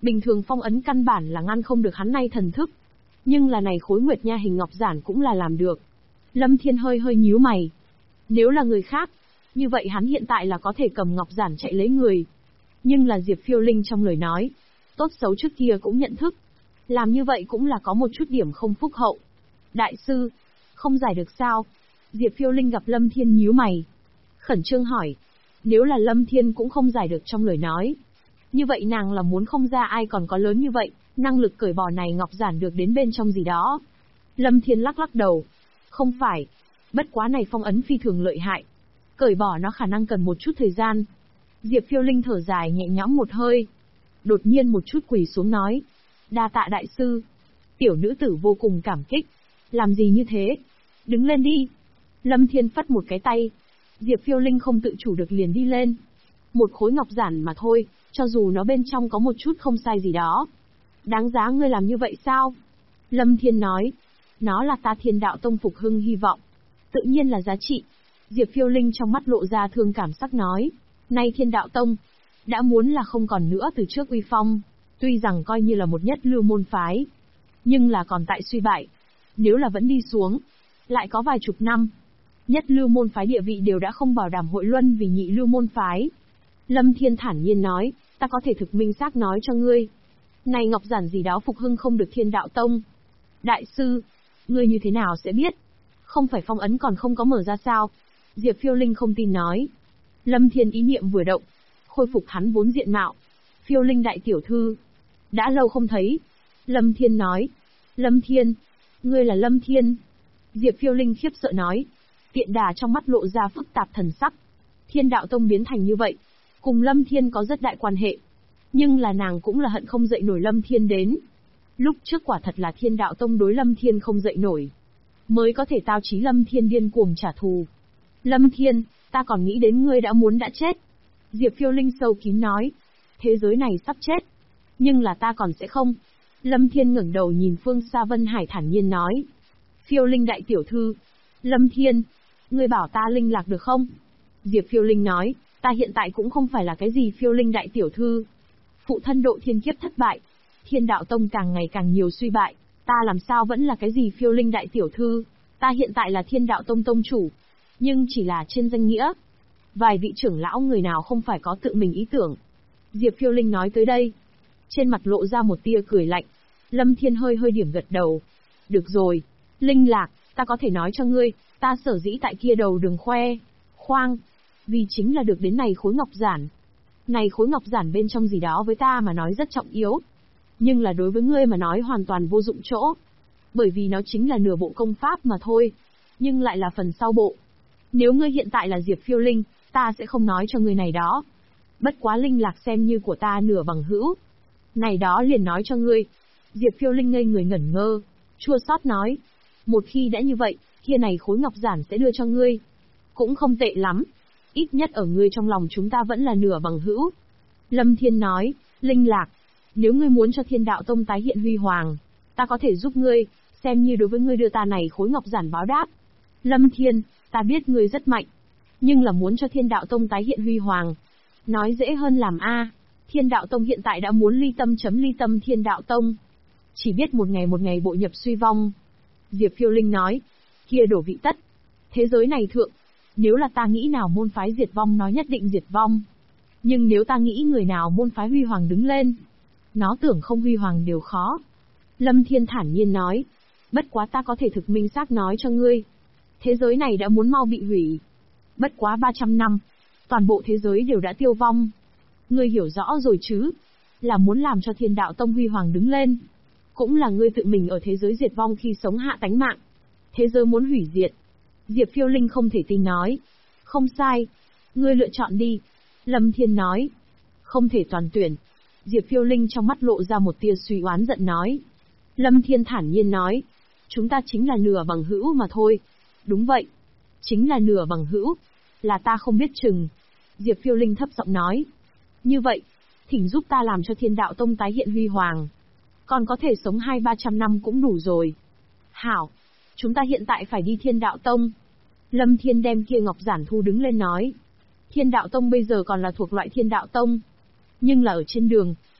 Bình thường phong ấn căn bản là ngăn không được hắn nay thần thức. Nhưng là này khối Nguyệt Nha hình ngọc giản cũng là làm được. Lâm Thiên hơi hơi nhíu mày. Nếu là người khác, như vậy hắn hiện tại là có thể cầm ngọc giản chạy lấy người. Nhưng là Diệp Phiêu Linh trong lời nói, tốt xấu trước kia cũng nhận thức. Làm như vậy cũng là có một chút điểm không phúc hậu. Đại sư, không giải được sao? Diệp Phiêu Linh gặp Lâm Thiên nhíu mày. Khẩn trương hỏi. Nếu là Lâm Thiên cũng không giải được trong lời nói. Như vậy nàng là muốn không ra ai còn có lớn như vậy, năng lực cởi bỏ này ngọc giản được đến bên trong gì đó. Lâm Thiên lắc lắc đầu. Không phải. Bất quá này phong ấn phi thường lợi hại. Cởi bỏ nó khả năng cần một chút thời gian. Diệp Phiêu Linh thở dài nhẹ nhõm một hơi. Đột nhiên một chút quỳ xuống nói. Đa tạ đại sư. Tiểu nữ tử vô cùng cảm kích. Làm gì như thế? Đứng lên đi. Lâm Thiên phất một cái tay. Diệp Phiêu Linh không tự chủ được liền đi lên. Một khối ngọc giản mà thôi, cho dù nó bên trong có một chút không sai gì đó. Đáng giá ngươi làm như vậy sao? Lâm Thiên nói. Nó là ta Thiên Đạo Tông phục hưng hy vọng. Tự nhiên là giá trị. Diệp Phiêu Linh trong mắt lộ ra thương cảm sắc nói. Nay Thiên Đạo Tông, đã muốn là không còn nữa từ trước uy phong. Tuy rằng coi như là một nhất lưu môn phái, nhưng là còn tại suy bại. Nếu là vẫn đi xuống, lại có vài chục năm, nhất lưu môn phái địa vị đều đã không bảo đảm hội luân vì nhị lưu môn phái. Lâm Thiên thản nhiên nói, ta có thể thực minh xác nói cho ngươi. Này ngọc giản gì đó phục hưng không được Thiên Đạo Tông. Đại sư, ngươi như thế nào sẽ biết? Không phải phong ấn còn không có mở ra sao? Diệp Phiêu Linh không tin nói. Lâm Thiên ý niệm vừa động, khôi phục hắn vốn diện mạo. Phiêu Linh đại tiểu thư. Đã lâu không thấy. Lâm Thiên nói. Lâm Thiên. Ngươi là Lâm Thiên. Diệp Phiêu Linh khiếp sợ nói. Tiện đà trong mắt lộ ra phức tạp thần sắc. Thiên Đạo Tông biến thành như vậy, cùng Lâm Thiên có rất đại quan hệ. Nhưng là nàng cũng là hận không dậy nổi Lâm Thiên đến. Lúc trước quả thật là Thiên Đạo Tông đối Lâm Thiên không dậy nổi, mới có thể tao chí Lâm Thiên điên cuồng trả thù. Lâm Thiên, ta còn nghĩ đến ngươi đã muốn đã chết. Diệp Phiêu Linh sâu kín nói. Thế giới này sắp chết. Nhưng là ta còn sẽ không. Lâm Thiên ngẩng đầu nhìn phương xa Vân Hải thản nhiên nói. Phiêu Linh đại tiểu thư. Lâm Thiên, ngươi bảo ta linh lạc được không? Diệp Phiêu Linh nói, ta hiện tại cũng không phải là cái gì Phiêu Linh đại tiểu thư. Phụ thân độ thiên kiếp thất bại. Thiên Đạo Tông càng ngày càng nhiều suy bại. Ta làm sao vẫn là cái gì Phiêu Linh đại tiểu thư. Ta hiện tại là Thiên Đạo Tông tông chủ. Nhưng chỉ là trên danh nghĩa. Vài vị trưởng lão người nào không phải có tự mình ý tưởng. Diệp Phiêu Linh nói tới đây. Trên mặt lộ ra một tia cười lạnh. Lâm Thiên hơi hơi điểm gật đầu. Được rồi. Linh lạc, ta có thể nói cho ngươi, ta sở dĩ tại kia đầu đường khoang. Vì chính là được đến này khối ngọc giản. Này khối ngọc giản bên trong gì đó với ta mà nói rất trọng yếu. Nhưng là đối với ngươi mà nói hoàn toàn vô dụng chỗ. Bởi vì nó chính là nửa bộ công pháp mà thôi. Nhưng lại là phần sau bộ. Nếu ngươi hiện tại là Diệp Phiêu Linh, ta sẽ không nói cho ngươi này đó. Bất quá linh lạc xem như của ta nửa bằng hữu. Này đó liền nói cho ngươi. Diệp Phiêu Linh ngây người ngẩn ngơ. Chua xót nói. Một khi đã như vậy, kia này khối ngọc giản sẽ đưa cho ngươi. Cũng không tệ lắm. Ít nhất ở ngươi trong lòng chúng ta vẫn là nửa bằng hữu. Lâm Thiên nói. Linh lạc, nếu ngươi muốn cho Thiên Đạo Tông tái hiện huy hoàng, ta có thể giúp ngươi, xem như đối với ngươi đưa ta này khối ngọc giản báo đáp. Lâm Thiên, ta biết ngươi rất mạnh, nhưng là muốn cho Thiên Đạo Tông tái hiện huy hoàng, nói dễ hơn làm a. Thiên Đạo Tông hiện tại đã muốn ly tâm Thiên Đạo Tông. Chỉ biết một ngày bộ nhập suy vong. Diệp Phiêu Linh nói, kia đổ vị tất. Thế giới này thượng, nếu là ta nghĩ nào môn phái diệt vong nó nhất định diệt vong. Nhưng nếu ta nghĩ người nào môn phái huy hoàng đứng lên, nó tưởng không huy hoàng đều khó. Lâm Thiên thản nhiên nói, bất quá ta có thể thực minh xác nói cho ngươi. Thế giới này đã muốn mau bị hủy. Bất quá 300 năm, toàn bộ thế giới đều đã tiêu vong. Ngươi hiểu rõ rồi chứ, là muốn làm cho Thiên Đạo Tông huy hoàng đứng lên. Cũng là ngươi tự mình ở thế giới diệt vong khi sống hạ tánh mạng. Thế giới muốn hủy diệt. Diệp Phiêu Linh không thể tin nói. Không sai. Ngươi lựa chọn đi. Lâm Thiên nói. Không thể toàn tuyển. Diệp Phiêu Linh trong mắt lộ ra một tia suy oán giận nói. Lâm Thiên thản nhiên nói. Chúng ta chính là nửa bằng hữu mà thôi. Đúng vậy. Chính là nửa bằng hữu. Là ta không biết chừng. Diệp Phiêu Linh thấp giọng nói. Như vậy, thỉnh giúp ta làm cho Thiên Đạo Tông tái hiện huy hoàng. Còn có thể sống 200-300 năm cũng đủ rồi. Hảo. Chúng ta hiện tại phải đi Thiên Đạo Tông. Lâm Thiên đem kia ngọc giản thu đứng lên nói. Thiên Đạo Tông bây giờ còn là thuộc loại Thiên Đạo Tông. Nhưng là ở trên đường,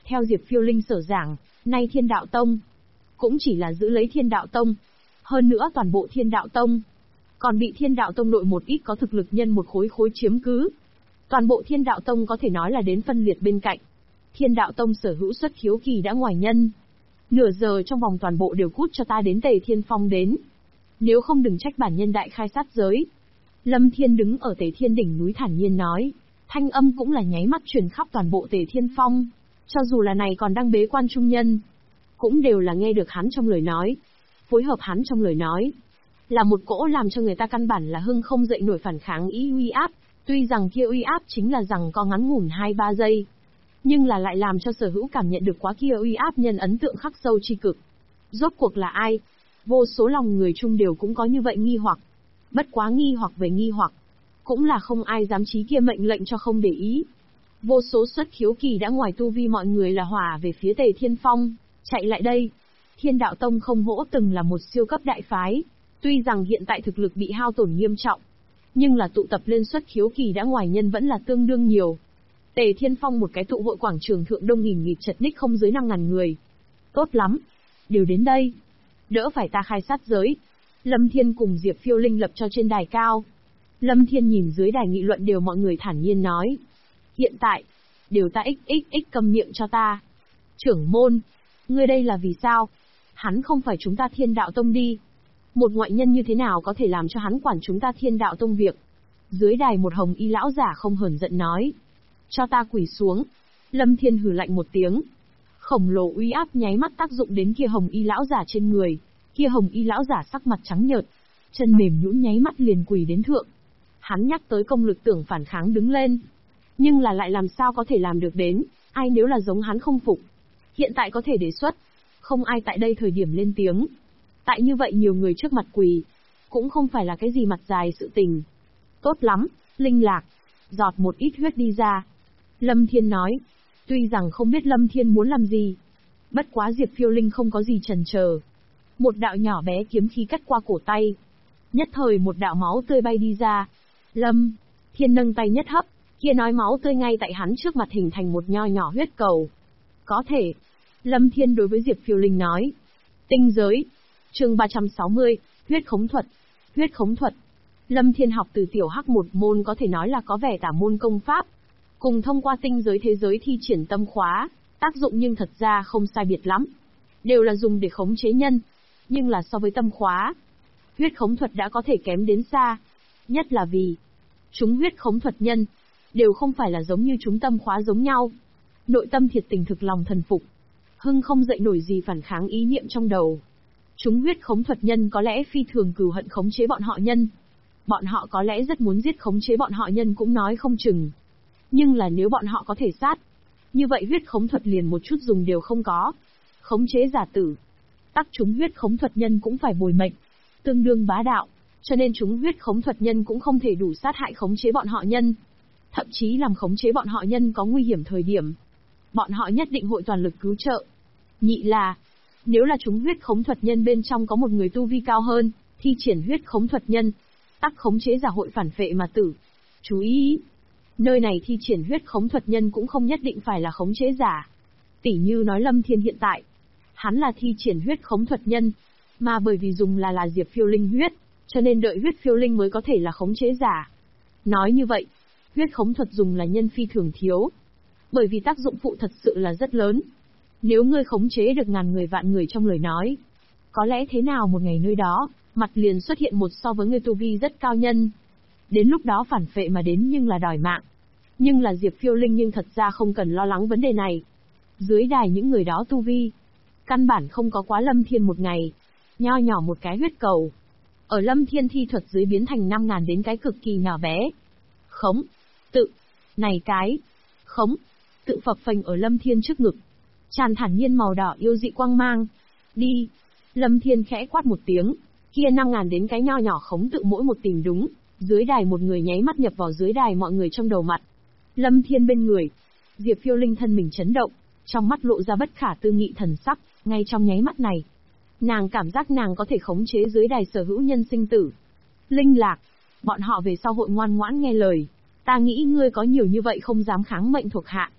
Theo Diệp Phiêu Linh sở giảng, nay Thiên Đạo Tông cũng chỉ là giữ lấy Thiên Đạo Tông. Hơn nữa toàn bộ Thiên Đạo Tông còn bị Thiên Đạo Tông nội một ít có thực lực nhân một khối chiếm cứ. Toàn bộ Thiên Đạo Tông có thể nói là đến phân liệt bên cạnh. Thiên Đạo Tông sở hữu xuất khiếu kỳ đã ngoài nhân. Nửa giờ trong vòng toàn bộ đều cút cho ta đến Tề Thiên Phong đến. Nếu không đừng trách bản nhân đại khai sát giới. Lâm Thiên đứng ở Tề Thiên đỉnh núi thản nhiên nói. Thanh âm cũng là nháy mắt truyền khắp toàn bộ Tề Thiên Phong. Cho dù là này còn đang bế quan trung nhân, cũng đều là nghe được hắn trong lời nói. Phối hợp hắn trong lời nói. Là một cỗ làm cho người ta căn bản là hưng không dậy nổi phản kháng ý uy áp. Tuy rằng kia uy áp chính là rằng có ngắn ngủn 2-3 giây. Nhưng là lại làm cho sở hữu cảm nhận được quá kia uy áp nhân ấn tượng khắc sâu chi cực. Rốt cuộc là ai? Vô số lòng người chung đều cũng có như vậy nghi hoặc. Bất quá nghi hoặc về nghi hoặc. Cũng là không ai dám chí kia mệnh lệnh cho không để ý. Vô số xuất khiếu kỳ đã ngoài tu vi mọi người là hỏa về phía Tề Thiên Phong, chạy lại đây. Thiên Đạo Tông không hổ từng là một siêu cấp đại phái. Tuy rằng hiện tại thực lực bị hao tổn nghiêm trọng, nhưng là tụ tập lên xuất khiếu kỳ đã ngoài nhân vẫn là tương đương nhiều. Tề Thiên Phong một cái tụ hội quảng trường thượng đông nghìn nghịt chật ních không dưới 5.000 người. Tốt lắm. Đều đến đây. Đỡ phải ta khai sát giới. Lâm Thiên cùng Diệp Phiêu Linh lập cho trên đài cao. Lâm Thiên nhìn dưới đài nghị luận đều mọi người thản nhiên nói. Hiện tại, đều ta xxx cầm miệng cho ta. Trưởng môn, ngươi đây là vì sao? Hắn không phải chúng ta Thiên Đạo Tông đi. Một ngoại nhân như thế nào có thể làm cho hắn quản chúng ta Thiên Đạo Tông việc? Dưới đài một hồng y lão giả không hờn giận nói. Cho ta quỳ xuống. Lâm Thiên hừ lạnh một tiếng. Khổng lồ uy áp nháy mắt tác dụng đến kia hồng y lão giả trên người. Kia hồng y lão giả sắc mặt trắng nhợt, chân mềm nhũn nháy mắt liền quỳ đến thượng. Hắn nhắc tới công lực tưởng phản kháng đứng lên. Nhưng là lại làm sao có thể làm được đến, ai nếu là giống hắn không phục. Hiện tại có thể đề xuất. Không ai tại đây thời điểm lên tiếng. Tại như vậy nhiều người trước mặt quỳ, cũng không phải là cái gì mặt dài sự tình. Tốt lắm, Linh Lạc, giọt một ít huyết đi ra. Lâm Thiên nói. Tuy rằng không biết Lâm Thiên muốn làm gì, bất quá Diệp Phiêu Linh không có gì chần chờ. Một đạo nhỏ bé kiếm khí cắt qua cổ tay. Nhất thời một đạo máu tươi bay đi ra. Lâm Thiên nâng tay nhất hấp, kia nói máu tươi ngay tại hắn trước mặt hình thành một nho nhỏ huyết cầu. Có thể. Lâm Thiên đối với Diệp Phiêu Linh nói. Tinh giới. Chương 360, huyết khống thuật. Huyết khống thuật. Lâm Thiên học từ tiểu hắc một môn có thể nói là có vẻ tả môn công pháp. Cùng thông qua tinh giới thế giới thi triển tâm khóa, tác dụng nhưng thật ra không sai biệt lắm. Đều là dùng để khống chế nhân. Nhưng là so với tâm khóa, huyết khống thuật đã có thể kém đến xa. Nhất là vì, chúng huyết khống thuật nhân, đều không phải là giống như chúng tâm khóa giống nhau. Nội tâm thiệt tình thực lòng thần phục. Hưng không dậy nổi gì phản kháng ý niệm trong đầu. Chúng huyết khống thuật nhân có lẽ phi thường cừu hận khống chế bọn họ nhân. Bọn họ có lẽ rất muốn giết khống chế bọn họ nhân cũng nói không chừng. Nhưng là nếu bọn họ có thể sát, như vậy huyết khống thuật liền một chút dùng đều không có. Khống chế giả tử. Tắc chúng huyết khống thuật nhân cũng phải bồi mệnh. Tương đương bá đạo. Cho nên chúng huyết khống thuật nhân cũng không thể đủ sát hại khống chế bọn họ nhân. Thậm chí làm khống chế bọn họ nhân có nguy hiểm thời điểm, bọn họ nhất định hội toàn lực cứu trợ. Nhị là, nếu là chúng huyết khống thuật nhân bên trong có một người tu vi cao hơn, thi triển huyết khống thuật nhân, tắc khống chế giả hội phản phệ mà tử. Chú ý! Nơi này thi triển huyết khống thuật nhân cũng không nhất định phải là khống chế giả. Tỉ như nói Lâm Thiên hiện tại, hắn là thi triển huyết khống thuật nhân, mà bởi vì dùng là Diệp Phiêu Linh huyết, cho nên đợi huyết phiêu linh mới có thể là khống chế giả. Nói như vậy, huyết khống thuật dùng là nhân phi thường thiếu, bởi vì tác dụng phụ thật sự là rất lớn. Nếu ngươi khống chế được ngàn người vạn người trong lời nói, có lẽ thế nào một ngày nơi đó, mặt liền xuất hiện một so với người tu vi rất cao nhân. Đến lúc đó phản phệ mà đến nhưng là đòi mạng. Nhưng là Diệp Phiêu Linh nhưng thật ra không cần lo lắng vấn đề này. Dưới đài những người đó tu vi, căn bản không có quá Lâm Thiên một ngày. Nho nhỏ một cái huyết cầu, ở Lâm Thiên thi thuật dưới biến thành 5.000 đến cái cực kỳ nhỏ bé. Khống, tự, này cái, khống, tự phập phình ở Lâm Thiên trước ngực. Tràn thản nhiên màu đỏ yêu dị quang mang. Đi. Lâm Thiên khẽ quát một tiếng, kia 5.000 đến cái nho nhỏ khống tự mỗi một tìm đúng. Dưới đài một người nháy mắt nhập vào dưới đài mọi người trong đầu mặt. Lâm Thiên bên người, Diệp Phiêu Linh thân mình chấn động, trong mắt lộ ra bất khả tư nghị thần sắc, ngay trong nháy mắt này. Nàng cảm giác nàng có thể khống chế dưới đài sở hữu nhân sinh tử. Linh Lạc, bọn họ về sau hội ngoan ngoãn nghe lời. Ta nghĩ ngươi có nhiều như vậy không dám kháng mệnh thuộc hạ.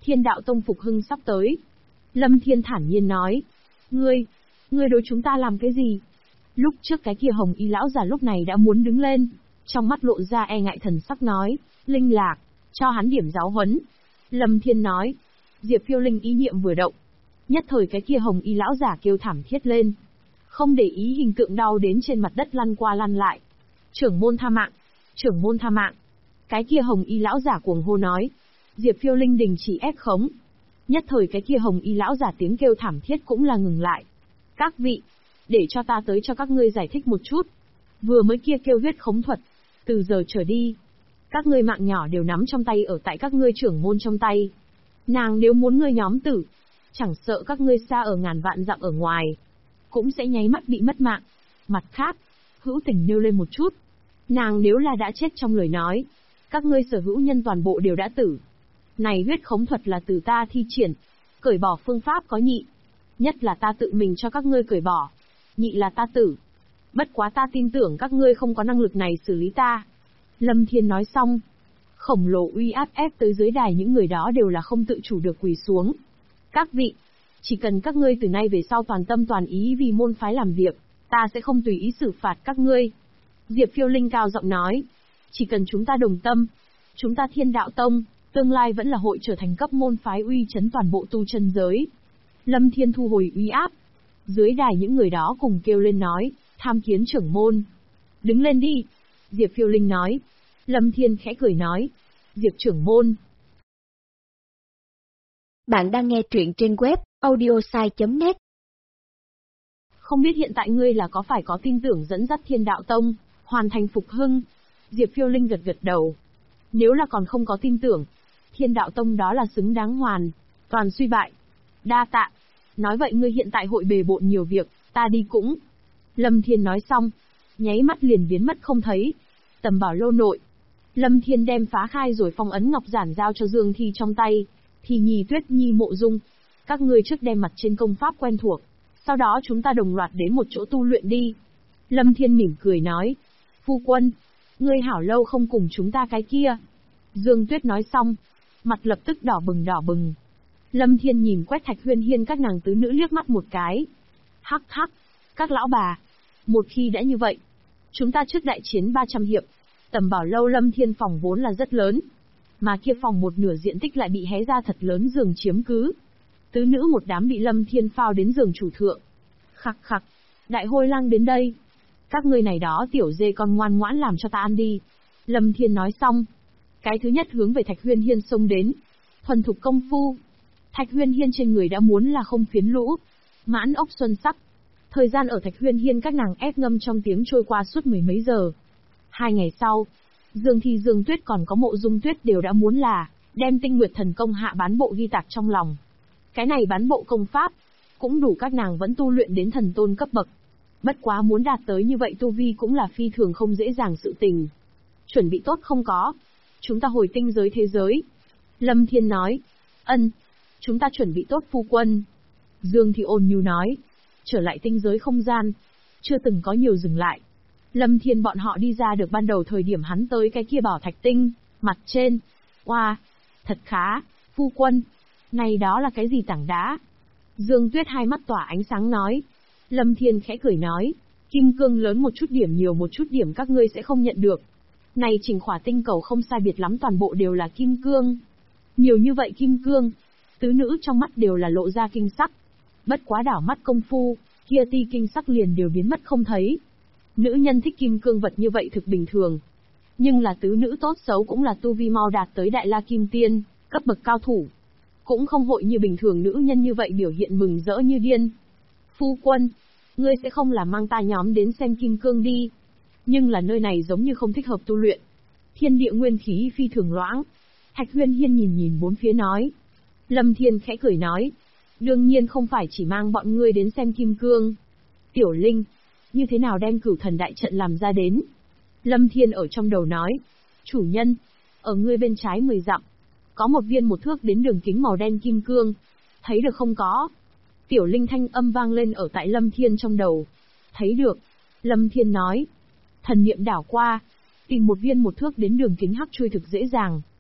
Thiên đạo tông phục hưng sắp tới. Lâm Thiên thản nhiên nói. Ngươi đối chúng ta làm cái gì? Lúc trước cái kia hồng y lão già lúc này đã muốn đứng lên. Trong mắt lộ ra e ngại thần sắc nói. Linh Lạc, cho hắn điểm giáo huấn. Lâm Thiên nói. Diệp Phiêu Linh ý niệm vừa động. Nhất thời cái kia hồng y lão giả kêu thảm thiết lên. Không để ý hình tượng đau đến trên mặt đất lăn qua lăn lại. Trưởng môn tha mạng, trưởng môn tha mạng. Cái kia hồng y lão giả cuồng hô nói. Diệp Phiêu Linh đình chỉ ép khống. Nhất thời cái kia hồng y lão giả tiếng kêu thảm thiết cũng là ngừng lại. Các vị, để cho ta tới cho các ngươi giải thích một chút. Vừa mới kia kêu huyết khống thuật, từ giờ trở đi, các ngươi mạng nhỏ đều nắm trong tay ở tại các ngươi trưởng môn trong tay. Nàng nếu muốn ngươi nhóm tử, chẳng sợ các ngươi xa ở ngàn vạn dặm ở ngoài, cũng sẽ nháy mắt bị mất mạng. Mặt khác, hữu tình nêu lên một chút. Nàng nếu là đã chết trong lời nói, các ngươi sở hữu nhân toàn bộ đều đã tử. Này huyết khống thuật là từ ta thi triển, cởi bỏ phương pháp có nhị. Nhất là ta tự mình cho các ngươi cởi bỏ. Nhị là ta tử. Bất quá ta tin tưởng các ngươi không có năng lực này xử lý ta. Lâm Thiên nói xong. Khổng lồ uy áp ép tới dưới đài những người đó đều là không tự chủ được quỳ xuống. Các vị, chỉ cần các ngươi từ nay về sau toàn tâm toàn ý vì môn phái làm việc, ta sẽ không tùy ý xử phạt các ngươi. Diệp Phiêu Linh cao giọng nói. Chỉ cần chúng ta đồng tâm, chúng ta Thiên Đạo Tông, tương lai vẫn là hội trở thành cấp môn phái uy chấn toàn bộ tu chân giới. Lâm Thiên thu hồi uy áp. Dưới đài những người đó cùng kêu lên nói, tham kiến trưởng môn. Đứng lên đi. Diệp Phiêu Linh nói. Lâm Thiên khẽ cười nói. Diệp trưởng môn.
Bạn đang nghe truyện trên web audiosai.net.
Không biết hiện tại ngươi là có phải có tin tưởng dẫn dắt Thiên Đạo Tông, hoàn thành phục hưng? Diệp Phiêu Linh gật gật đầu. Nếu là còn không có tin tưởng, Thiên Đạo Tông đó là xứng đáng hoàn toàn suy bại. Đa tạ. Nói vậy ngươi hiện tại hội bề bộn nhiều việc, ta đi cũng. Lâm Thiên nói xong, nháy mắt liền biến mất không thấy. Tầm bảo lô nội. Lâm Thiên đem phá khai rồi phong ấn ngọc giản giao cho Dương Thi trong tay. Thì Nhi Tuyết Nhi Mộ Dung. Các ngươi trước đem mặt trên công pháp quen thuộc. Sau đó chúng ta đồng loạt đến một chỗ tu luyện đi. Lâm Thiên mỉm cười nói. Phu quân, ngươi hảo lâu không cùng chúng ta cái kia. Dương Tuyết nói xong, mặt lập tức đỏ bừng. Lâm Thiên nhìn quét Thạch Huyên Hiên các nàng tứ nữ liếc mắt một cái. Hắc hắc, các lão bà. Một khi đã như vậy, chúng ta trước đại chiến 300 hiệp. Tầm bảo lâu Lâm Thiên phòng vốn là rất lớn. Mà kia phòng một nửa diện tích lại bị hé ra thật lớn giường chiếm cứ. Tứ nữ một đám bị Lâm Thiên phao đến giường chủ thượng. Khặc khặc, đại hôi lang đến đây. Các ngươi này đó tiểu dê con ngoan ngoãn làm cho ta ăn đi. Lâm Thiên nói xong. Cái thứ nhất hướng về Thạch Huyên Hiên xông đến. Thuần thục công phu. Thạch Huyên Hiên trên người đã muốn là không phiến lũ. Mãn ốc xuân sắc. Thời gian ở Thạch Huyên Hiên các nàng ép ngâm trong tiếng trôi qua suốt mười mấy giờ. 2 ngày sau, Dương Thi Dương Tuyết còn có Mộ Dung Tuyết đều đã muốn là đem Tinh Nguyệt Thần Công hạ bán bộ ghi tạc trong lòng. Cái này bán bộ công pháp cũng đủ các nàng vẫn tu luyện đến thần tôn cấp bậc. Bất quá muốn đạt tới như vậy tu vi cũng là phi thường không dễ dàng sự tình. Chuẩn bị tốt không có? Chúng ta hồi tinh giới thế giới. Lâm Thiên nói. Ân, chúng ta chuẩn bị tốt phu quân. Dương Thi ôn nhu nói. Trở lại tinh giới không gian, chưa từng có nhiều dừng lại. Lâm Thiên bọn họ đi ra được ban đầu thời điểm hắn tới cái kia bảo thạch tinh, mặt trên. Wow, thật khá, phu quân. Này đó là cái gì tảng đá? Dương Tuyết hai mắt tỏa ánh sáng nói. Lâm Thiên khẽ cười nói. Kim cương lớn một chút điểm nhiều một chút điểm các ngươi sẽ không nhận được. Này chỉnh khỏa tinh cầu không sai biệt lắm toàn bộ đều là kim cương. Nhiều như vậy kim cương. Tứ nữ trong mắt đều là lộ ra kinh sắc. Bất quá đảo mắt công phu, kia ti kinh sắc liền đều biến mất không thấy. Nữ nhân thích kim cương vật như vậy thực bình thường. Nhưng là tứ nữ tốt xấu cũng là tu vi mau đạt tới đại la kim tiên, cấp bậc cao thủ. Cũng không hội như bình thường nữ nhân như vậy biểu hiện mừng rỡ như điên. Phu quân, ngươi sẽ không là mang ta nhóm đến xem kim cương đi. Nhưng là nơi này giống như không thích hợp tu luyện. Thiên địa nguyên khí phi thường loãng. Thạch Huyên Hiên nhìn bốn phía nói. Lâm Thiên khẽ cười nói. Đương nhiên không phải chỉ mang bọn ngươi đến xem kim cương. Tiểu Linh, như thế nào đem Cửu Thần đại trận làm ra đến? Lâm Thiên ở trong đầu nói. Chủ nhân, ở ngươi bên trái 10 dặm, có một viên một thước đến đường kính màu đen kim cương. Thấy được không có? Tiểu Linh thanh âm vang lên ở tại Lâm Thiên trong đầu. Thấy được. Lâm Thiên nói. Thần niệm đảo qua, tìm một viên một thước đến đường kính hắc chui thực dễ dàng.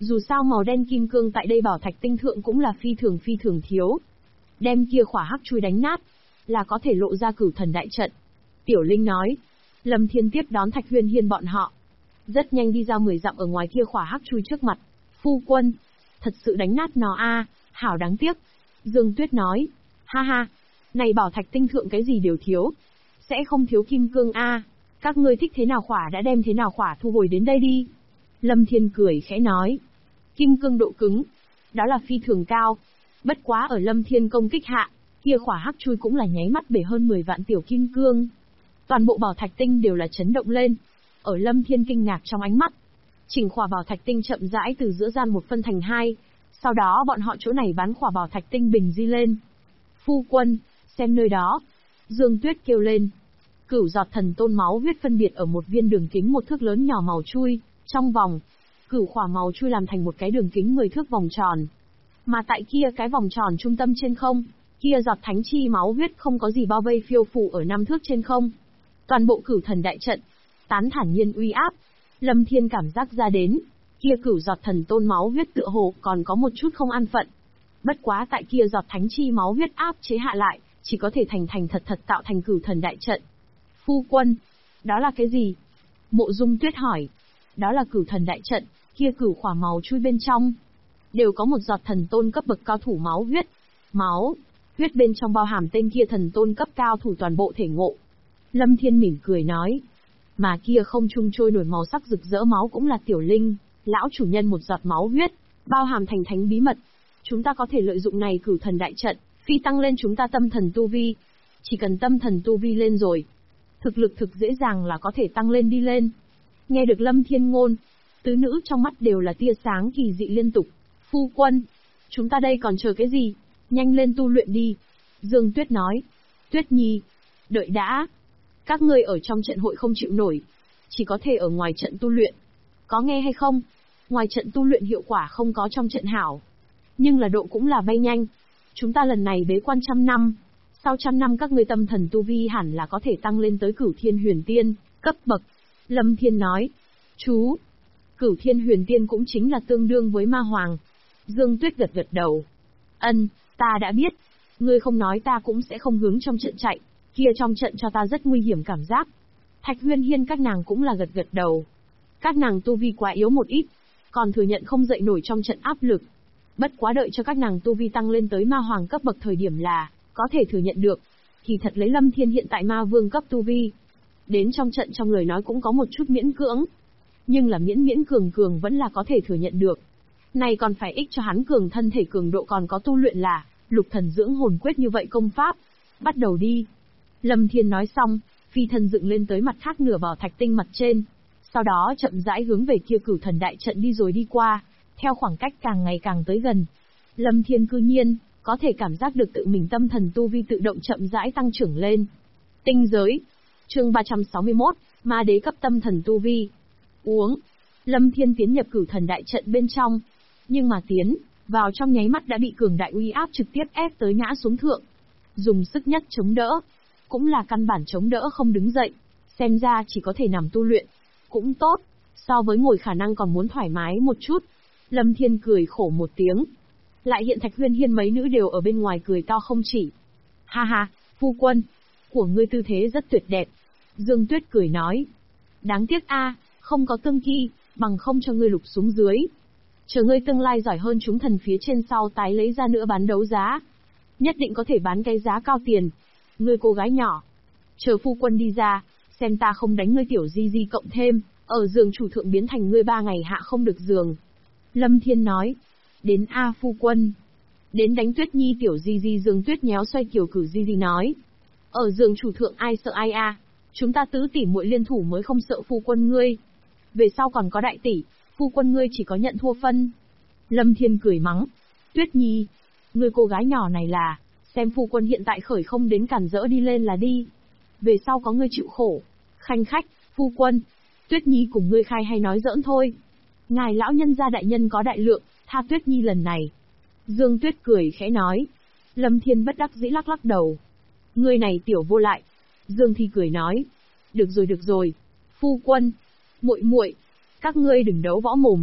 Dù sao màu đen kim cương tại đây bảo thạch tinh thượng cũng là phi thường thiếu. Đem kia khỏa hắc chui đánh nát, là có thể lộ ra cửu thần đại trận. Tiểu Linh nói. Lâm Thiên tiếp đón Thạch Huyên Hiên bọn họ. Rất nhanh đi ra 10 dặm ở ngoài kia khỏa hắc chui trước mặt. Phu quân, thật sự đánh nát nó a, hảo đáng tiếc. Dương Tuyết nói. Ha ha, này bảo thạch tinh thượng cái gì đều thiếu. Sẽ không thiếu kim cương a. Các ngươi thích thế nào khỏa đã đem thế nào khỏa thu hồi đến đây đi. Lâm Thiên cười khẽ nói. Kim cương độ cứng, đó là phi thường cao. Bất quá ở Lâm Thiên công kích hạ, kia khỏa hắc chui cũng là nháy mắt bể hơn 10 vạn tiểu kim cương. Toàn bộ bảo thạch tinh đều là chấn động lên. Ở Lâm Thiên kinh ngạc trong ánh mắt, chỉnh khỏa bảo thạch tinh chậm rãi từ giữa gian một phân thành hai. Sau đó bọn họ chỗ này bán khỏa bảo thạch tinh bình di lên. Phu quân, xem nơi đó. Dương Tuyết kêu lên. Cửu giọt thần tôn máu huyết phân biệt ở một viên đường kính 1 thước lớn nhỏ màu chui, trong vòng. Cửu khỏa màu chui làm thành một cái đường kính 10 thước vòng tròn. Mà tại kia cái vòng tròn trung tâm trên không, kia giọt thánh chi máu huyết không có gì bao vây phiêu phù ở 5 thước trên không. Toàn bộ cửu thần đại trận, tán thản nhiên uy áp. Lâm Thiên cảm giác ra đến, kia cửu giọt thần tôn máu huyết tựa hồ còn có một chút không an phận. Bất quá tại kia giọt thánh chi máu huyết áp chế hạ lại, chỉ có thể thành thật tạo thành cửu thần đại trận. Phu quân, đó là cái gì? Mộ Dung Tuyết hỏi. Đó là cửu thần đại trận, kia cửu khỏa màu chui bên trong. Đều có một giọt thần tôn cấp bậc cao thủ máu huyết. Máu, huyết bên trong bao hàm tên kia thần tôn cấp cao thủ toàn bộ thể ngộ. Lâm Thiên mỉm cười nói. Mà kia không trung trôi nổi màu sắc rực rỡ máu cũng là Tiểu Linh, lão chủ nhân một giọt máu huyết, bao hàm thành thánh bí mật. Chúng ta có thể lợi dụng này cửu thần đại trận, phi tăng lên chúng ta tâm thần tu vi. Chỉ cần tâm thần tu vi lên rồi, thực lực thực dễ dàng là có thể tăng lên đi lên. Nghe được Lâm Thiên ngôn, tứ nữ trong mắt đều là tia sáng kỳ dị liên tục. Phu quân, chúng ta đây còn chờ cái gì? Nhanh lên tu luyện đi. Dương Tuyết nói. Tuyết Nhi, đợi đã. Các ngươi ở trong trận hội không chịu nổi, chỉ có thể ở ngoài trận tu luyện. Có nghe hay không? Ngoài trận tu luyện hiệu quả không có trong trận hảo. Nhưng là độ cũng là bay nhanh. Chúng ta lần này bế quan 100 năm. Sau 100 năm các ngươi tâm thần tu vi hẳn là có thể tăng lên tới Cửu Thiên Huyền Tiên, cấp bậc. Lâm Thiên nói. Chú, Cửu Thiên Huyền Tiên cũng chính là tương đương với Ma Hoàng. Dương Tuyết gật đầu. Ân, ta đã biết. Ngươi không nói ta cũng sẽ không hướng trong trận chạy. Kia trong trận cho ta rất nguy hiểm cảm giác. Thạch Huyên Hiên các nàng cũng là gật đầu. Các nàng tu vi quá yếu một ít, còn thừa nhận không dậy nổi trong trận áp lực. Bất quá đợi cho các nàng tu vi tăng lên tới Ma Hoàng cấp bậc thời điểm là có thể thừa nhận được. Thì thật lấy Lâm Thiên hiện tại Ma Vương cấp tu vi, đến trong trận trong lời nói cũng có một chút miễn cưỡng. Nhưng là miễn cường vẫn là có thể thừa nhận được. Này còn phải ích cho hắn cường thân thể cường độ còn có tu luyện là Lục Thần Dưỡng Hồn Quyết như vậy công pháp. Bắt đầu đi. Lâm Thiên nói xong, phi thân dựng lên tới mặt khác nửa bảo thạch tinh mặt trên. Sau đó chậm rãi hướng về kia cửu thần đại trận đi rồi đi qua, theo khoảng cách càng ngày càng tới gần. Lâm Thiên cư nhiên có thể cảm giác được tự mình tâm thần tu vi tự động chậm rãi tăng trưởng lên. Tinh giới. Chương 361, Ma Đế cấp tâm thần tu vi. Uống. Lâm Thiên tiến nhập cửu thần đại trận bên trong, nhưng mà tiến vào trong nháy mắt đã bị cường đại uy áp trực tiếp ép tới ngã xuống thượng. Dùng sức nhất chống đỡ, cũng là căn bản chống đỡ không đứng dậy, xem ra chỉ có thể nằm tu luyện. Cũng tốt, so với ngồi khả năng còn muốn thoải mái một chút. Lâm Thiên cười khổ một tiếng. Lại hiện Thạch Huyên Hiên mấy nữ đều ở bên ngoài cười to không chỉ. Ha ha, phu quân, của ngươi tư thế rất tuyệt đẹp. Dương Tuyết cười nói. Đáng tiếc a, không có tương kỳ, bằng không cho ngươi lục xuống dưới. Chờ ngươi tương lai giỏi hơn chúng thần phía trên sau tái lấy ra nữa bán đấu giá. Nhất định có thể bán cái giá cao tiền. Ngươi cô gái nhỏ, chờ phu quân đi ra, xem ta không đánh ngươi tiểu di di cộng thêm, ở giường chủ thượng biến thành ngươi 3 ngày hạ không được giường. Lâm Thiên nói. Đến a phu quân. Đến đánh Tuyết Nhi tiểu di di. Dương Tuyết nhéo xoay kiểu cử di di nói. Ở giường chủ thượng ai sợ ai a? Chúng ta tứ tỷ muội liên thủ mới không sợ phu quân ngươi. Về sau còn có đại tỷ, phu quân ngươi chỉ có nhận thua phân. Lâm Thiên cười mắng. Tuyết Nhi, ngươi cô gái nhỏ này là, xem phu quân hiện tại khởi không đến cản rỡ đi lên là đi. Về sau có ngươi chịu khổ. Khanh khách, phu quân. Tuyết Nhi cùng ngươi khai hay nói giỡn thôi. Ngài lão nhân gia đại nhân có đại lượng, tha Tuyết Nhi lần này. Dương Tuyết cười khẽ nói. Lâm Thiên bất đắc dĩ lắc lắc đầu. Ngươi này tiểu vô lại. Dương Thi cười nói. Được rồi, phu quân, muội muội, các ngươi đừng đấu võ mồm.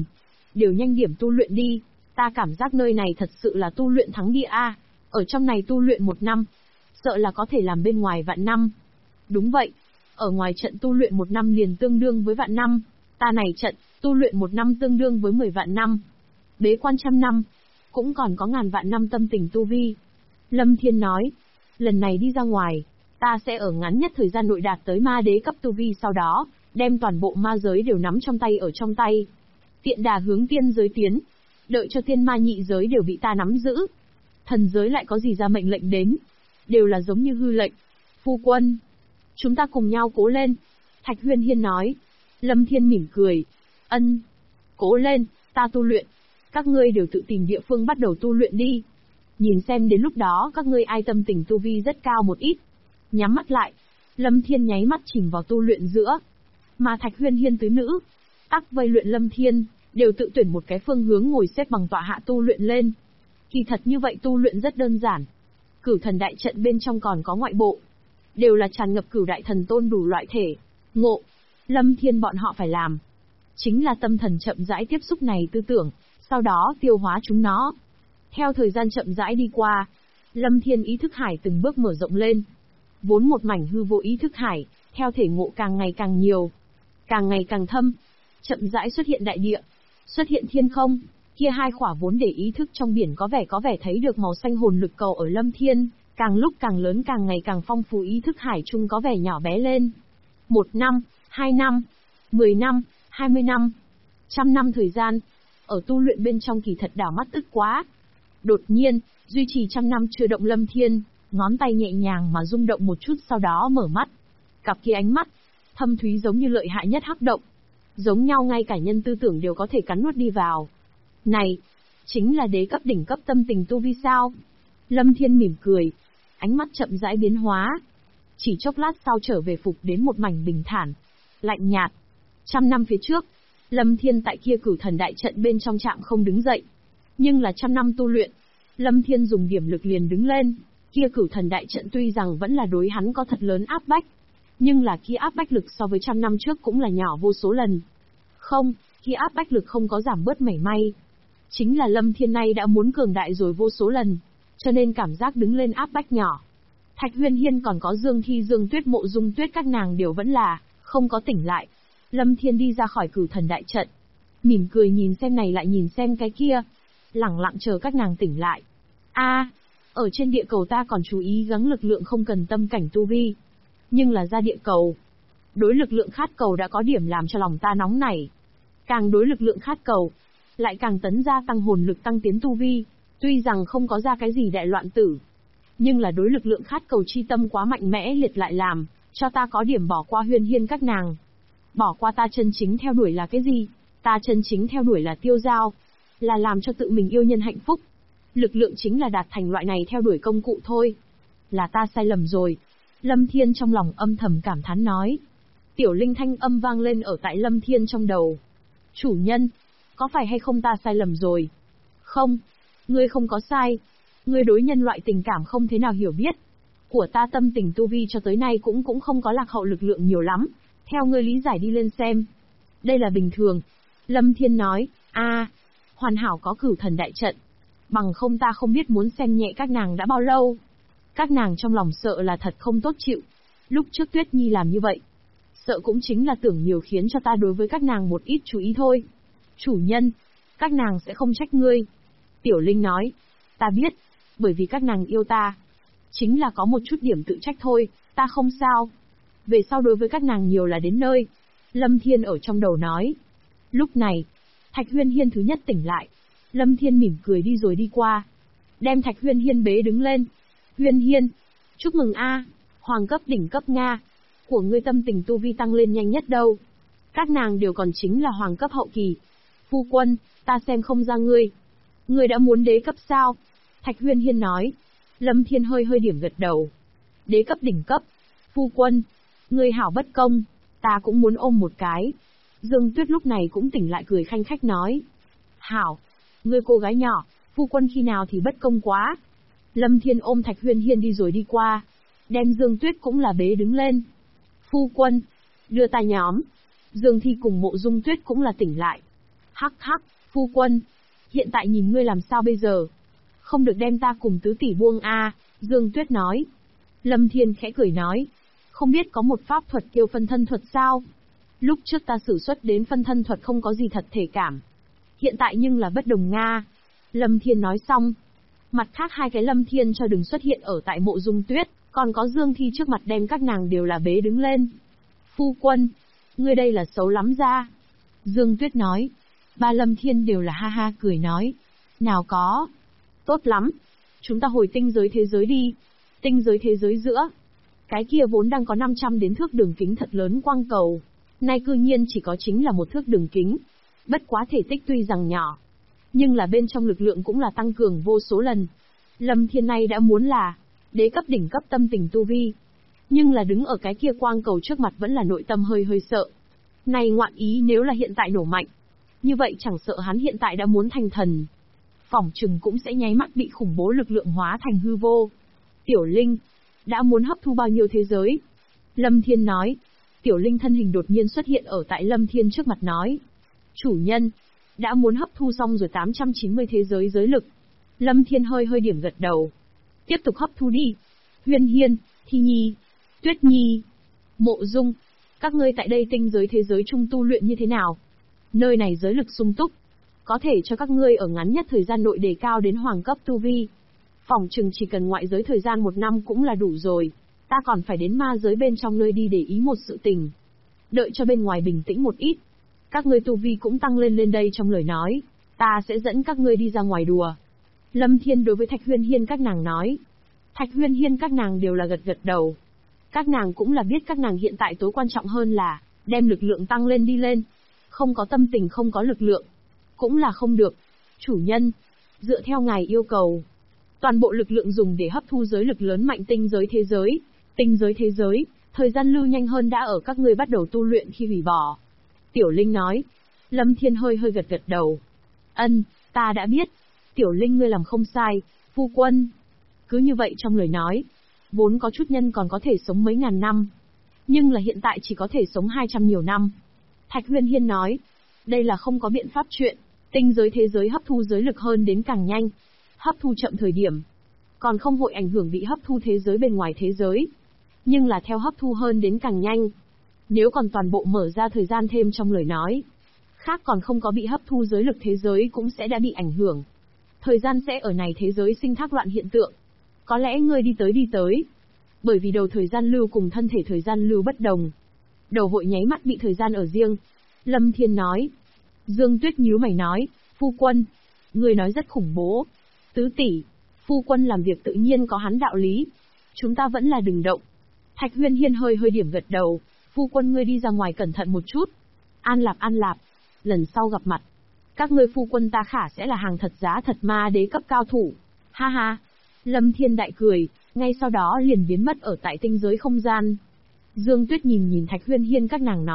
đều nhanh điểm tu luyện đi, ta cảm giác nơi này thật sự là tu luyện thắng địa a, ở trong này tu luyện 1 năm, sợ là có thể làm bên ngoài vạn năm. Đúng vậy, ở ngoài trận tu luyện 1 năm liền tương đương với vạn năm, ta này trận, tu luyện 1 năm tương đương với 10 vạn năm. Bế quan 100 năm, cũng còn có ngàn vạn năm tâm tình tu vi. Lâm Thiên nói, lần này đi ra ngoài, ta sẽ ở ngắn nhất thời gian nội đạt tới ma đế cấp tu vi, sau đó, đem toàn bộ ma giới đều nắm trong tay ở trong tay. Tiện đà hướng tiên giới tiến, đợi cho tiên ma nhị giới đều bị ta nắm giữ. Thần giới lại có gì ra mệnh lệnh đến, đều là giống như hư lệnh. Phu quân, chúng ta cùng nhau cố lên. Thạch Huyên Hiên nói. Lâm Thiên mỉm cười. Ân, cố lên, ta tu luyện. Các ngươi đều tự tìm địa phương bắt đầu tu luyện đi. Nhìn xem đến lúc đó các ngươi ai tâm tình tu vi rất cao một ít. Nhắm mắt lại, Lâm Thiên nháy mắt chìm vào tu luyện giữa. Mà Thạch Huyên Hiên tứ nữ, tắc vây luyện Lâm Thiên, đều tự tuyển một cái phương hướng ngồi xếp bằng tọa hạ tu luyện lên. Kỳ thật như vậy tu luyện rất đơn giản. Cửu thần đại trận bên trong còn có ngoại bộ, đều là tràn ngập cửu đại thần tôn đủ loại thể, ngộ. Lâm Thiên bọn họ phải làm, chính là tâm thần chậm rãi tiếp xúc này tư tưởng, sau đó tiêu hóa chúng nó. Theo thời gian chậm rãi đi qua, Lâm Thiên ý thức hải từng bước mở rộng lên. Vốn một mảnh hư vô ý thức hải, theo thể ngộ càng ngày càng nhiều, càng ngày càng thâm, chậm rãi xuất hiện đại địa, xuất hiện thiên không. Kia hai khỏa vốn để ý thức trong biển có vẻ thấy được màu xanh hồn lực cầu ở Lâm Thiên, càng lúc càng lớn, càng ngày càng phong phú, ý thức hải chung có vẻ nhỏ bé lên. 1 năm, 2 năm, 10 năm, 20 năm, 100 năm thời gian, ở tu luyện bên trong kỳ thật đảo mắt tức quá. Đột nhiên, duy trì 100 năm chưa động Lâm Thiên, ngón tay nhẹ nhàng mà rung động một chút, sau đó mở mắt. Cặp kia ánh mắt, thâm thúy giống như lợi hại nhất hắc động. Giống nhau ngay cả nhân tư tưởng đều có thể cắn nuốt đi vào. Này, chính là đế cấp đỉnh cấp tâm tình tu vi sao? Lâm Thiên mỉm cười, ánh mắt chậm rãi biến hóa. Chỉ chốc lát sau trở về phục đến một mảnh bình thản, lạnh nhạt. 100 năm phía trước, Lâm Thiên tại kia cửu thần đại trận bên trong chạm không đứng dậy. Nhưng là 100 năm tu luyện, Lâm Thiên dùng điểm lực liền đứng lên. Kia cửu thần đại trận tuy rằng vẫn là đối hắn có thật lớn áp bách, nhưng là kia áp bách lực so với 100 năm trước cũng là nhỏ vô số lần. Không, kia áp bách lực không có giảm bớt mảy may. Chính là Lâm Thiên nay đã muốn cường đại rồi vô số lần, cho nên cảm giác đứng lên áp bách nhỏ. Thạch Huyên Hiên còn có Dương Thi, Dương Tuyết, Mộ Dung Tuyết các nàng đều vẫn là không có tỉnh lại. Lâm Thiên đi ra khỏi cửu thần đại trận, mỉm cười nhìn xem này lại nhìn xem cái kia, lẳng lặng chờ các nàng tỉnh lại. Ở trên địa cầu ta còn chú ý gắng lực lượng không cần tâm cảnh tu vi, nhưng là ra địa cầu, đối lực lượng khát cầu đã có điểm làm cho lòng ta nóng nảy. Càng đối lực lượng khát cầu, lại càng tấn gia tăng hồn lực, tăng tiến tu vi. Tuy rằng không có ra cái gì đại loạn tử, nhưng là đối lực lượng khát cầu chi tâm quá mạnh mẽ liệt lại làm cho ta có điểm bỏ qua Huyên Hiên các nàng. Bỏ qua ta chân chính theo đuổi là cái gì? Ta chân chính theo đuổi là tiêu giao, là làm cho tự mình yêu nhân hạnh phúc. Lực lượng chính là đạt thành loại này theo đuổi công cụ thôi. Là ta sai lầm rồi. Lâm Thiên trong lòng âm thầm cảm thán nói. Tiểu Linh thanh âm vang lên ở tại Lâm Thiên trong đầu. Chủ nhân, có phải hay không ta sai lầm rồi? Không, ngươi không có sai. Ngươi đối nhân loại tình cảm không thế nào hiểu biết. Của ta tâm tình tu vi cho tới nay cũng không có lạc hậu lực lượng nhiều lắm. Theo ngươi lý giải đi lên xem. Đây là bình thường. Lâm Thiên nói, hoàn hảo có cửu thần đại trận. Bằng không ta không biết muốn xem nhẹ các nàng đã bao lâu. Các nàng trong lòng sợ là thật không tốt chịu. Lúc trước Tuyết Nhi làm như vậy, sợ cũng chính là tưởng nhiều khiến cho ta đối với các nàng một ít chú ý thôi. Chủ nhân, các nàng sẽ không trách ngươi. Tiểu Linh nói, ta biết, bởi vì các nàng yêu ta. Chính là có một chút điểm tự trách thôi, ta không sao. Về sau đối với các nàng nhiều là đến nơi. Lâm Thiên ở trong đầu nói. Lúc này, Thạch Huyên Hiên thứ nhất tỉnh lại. Lâm Thiên mỉm cười đi rồi đi qua, đem Thạch Huyên Hiên bế đứng lên. Huyên Hiên, chúc mừng hoàng cấp đỉnh cấp Nga. Của ngươi tâm tình tu vi tăng lên nhanh nhất đâu. Các nàng đều còn chính là hoàng cấp hậu kỳ. Phu quân, ta xem không ra ngươi. Ngươi đã muốn đế cấp sao? Thạch Huyên Hiên nói. Lâm Thiên hơi điểm gật đầu. Đế cấp đỉnh cấp. Phu quân, ngươi hảo bất công, ta cũng muốn ôm một cái. Dương Tuyết lúc này cũng tỉnh lại cười khanh khách nói. Hảo, ngươi cô gái nhỏ, phu quân khi nào thì bất công quá. Lâm Thiên ôm Thạch Huyên Hiên đi rồi đi qua, đem Dương Tuyết cũng là bế đứng lên. Phu quân, đưa ta nhóm. Dương Thi cùng Mộ Dung Tuyết cũng là tỉnh lại. Hắc hắc, Phu quân, hiện tại nhìn ngươi làm sao bây giờ? Không được đem ta cùng tứ tỷ buông a, Dương Tuyết nói. Lâm Thiên khẽ cười nói, không biết có một pháp thuật kêu phân thân thuật sao? Lúc trước ta sử xuất đến phân thân thuật không có gì thật thể cảm. Hiện tại nhưng là bất đồng Nga. Lâm Thiên nói xong. Mặt khác hai cái Lâm Thiên cho đừng xuất hiện ở tại mộ Dung Tuyết, còn có Dương Thi trước mặt đem các nàng đều là bế đứng lên. Phu quân, ngươi đây là xấu lắm ra. Dương Tuyết nói. Ba Lâm Thiên đều là ha ha cười nói. Nào có. Tốt lắm. Chúng ta hồi tinh giới thế giới đi. Tinh giới thế giới giữa. Cái kia vốn đang có 500 đến thước đường kính thật lớn quang cầu. Nay cư nhiên chỉ có chính là một thước đường kính. Bất quá thể tích tuy rằng nhỏ, nhưng là bên trong lực lượng cũng là tăng cường vô số lần. Lâm Thiên này đã muốn là đế cấp đỉnh cấp tâm tình tu vi. Nhưng là đứng ở cái kia quang cầu trước mặt vẫn là nội tâm hơi hơi sợ. Này ngoạn ý nếu là hiện tại nổ mạnh, như vậy chẳng sợ hắn hiện tại đã muốn thành thần. Phỏng chừng cũng sẽ nháy mắt bị khủng bố lực lượng hóa thành hư vô. Tiểu Linh, đã muốn hấp thu bao nhiêu thế giới? Lâm Thiên nói. Tiểu Linh thân hình đột nhiên xuất hiện ở tại Lâm Thiên trước mặt nói. Chủ nhân, đã muốn hấp thu xong rồi 890 thế giới giới lực. Lâm Thiên hơi hơi điểm gật đầu. Tiếp tục hấp thu đi. Huyên Hiên, Thi Nhi, Tuyết Nhi, Mộ Dung, các ngươi tại đây tinh giới thế giới trung tu luyện như thế nào? Nơi này giới lực sung túc, có thể cho các ngươi ở ngắn nhất thời gian nội đề cao đến hoàng cấp tu vi. Phỏng chừng chỉ cần ngoại giới thời gian 1 năm cũng là đủ rồi. Ta còn phải đến ma giới bên trong nơi đi để ý một sự tình. Đợi cho bên ngoài bình tĩnh một ít. Các ngươi tu vi cũng tăng lên đây trong lời nói. Ta sẽ dẫn các ngươi đi ra ngoài đùa. Lâm Thiên đối với Thạch Huyên Hiên các nàng nói. Thạch Huyên Hiên các nàng đều là gật gật đầu. Các nàng cũng là biết các nàng hiện tại tối quan trọng hơn là đem lực lượng tăng lên đi lên. Không có tâm tình không có lực lượng cũng là không được. Chủ nhân, dựa theo ngài yêu cầu, toàn bộ lực lượng dùng để hấp thu giới lực lớn mạnh tinh giới thế giới. Tinh giới thế giới, thời gian lưu nhanh hơn đã ở các ngươi bắt đầu tu luyện khi hủy bỏ. Tiểu Linh nói. Lâm Thiên hơi hơi gật gật đầu. Ân, ta đã biết. Tiểu Linh ngươi làm không sai, phu quân. Cứ như vậy trong lời nói, vốn có chút nhân còn có thể sống mấy ngàn năm. Nhưng là hiện tại chỉ có thể sống 200 nhiều năm. Thạch Huyên Hiên nói. Đây là không có biện pháp chuyện. Tinh giới thế giới hấp thu giới lực hơn đến càng nhanh. Hấp thu chậm thời điểm, còn không hội ảnh hưởng bị hấp thu thế giới bên ngoài thế giới. Nhưng là theo hấp thu hơn đến càng nhanh. Nếu còn toàn bộ mở ra thời gian thêm trong lời nói, khác còn không có bị hấp thu giới lực thế giới cũng sẽ đã bị ảnh hưởng. Thời gian sẽ ở này thế giới sinh thác loạn hiện tượng. Có lẽ ngươi đi tới. Bởi vì đầu thời gian lưu cùng thân thể thời gian lưu bất đồng. Đầu hội nháy mắt bị thời gian ở riêng. Lâm Thiên nói. Dương Tuyết nhíu mày nói, phu quân, ngươi nói rất khủng bố. Tứ tỷ, phu quân làm việc tự nhiên có hắn đạo lý. Chúng ta vẫn là đừng động. Thạch Huyên Hiên hơi hơi điểm gật đầu, phu quân ngươi đi ra ngoài cẩn thận một chút. An Lạp, lần sau gặp mặt, các ngươi phu quân ta khả sẽ là hàng thật giá thật ma đế cấp cao thủ. Ha ha. Lâm Thiên đại cười, ngay sau đó liền biến mất ở tại tinh giới không gian. Dương Tuyết nhìn Thạch Huyên Hiên các nàng nói.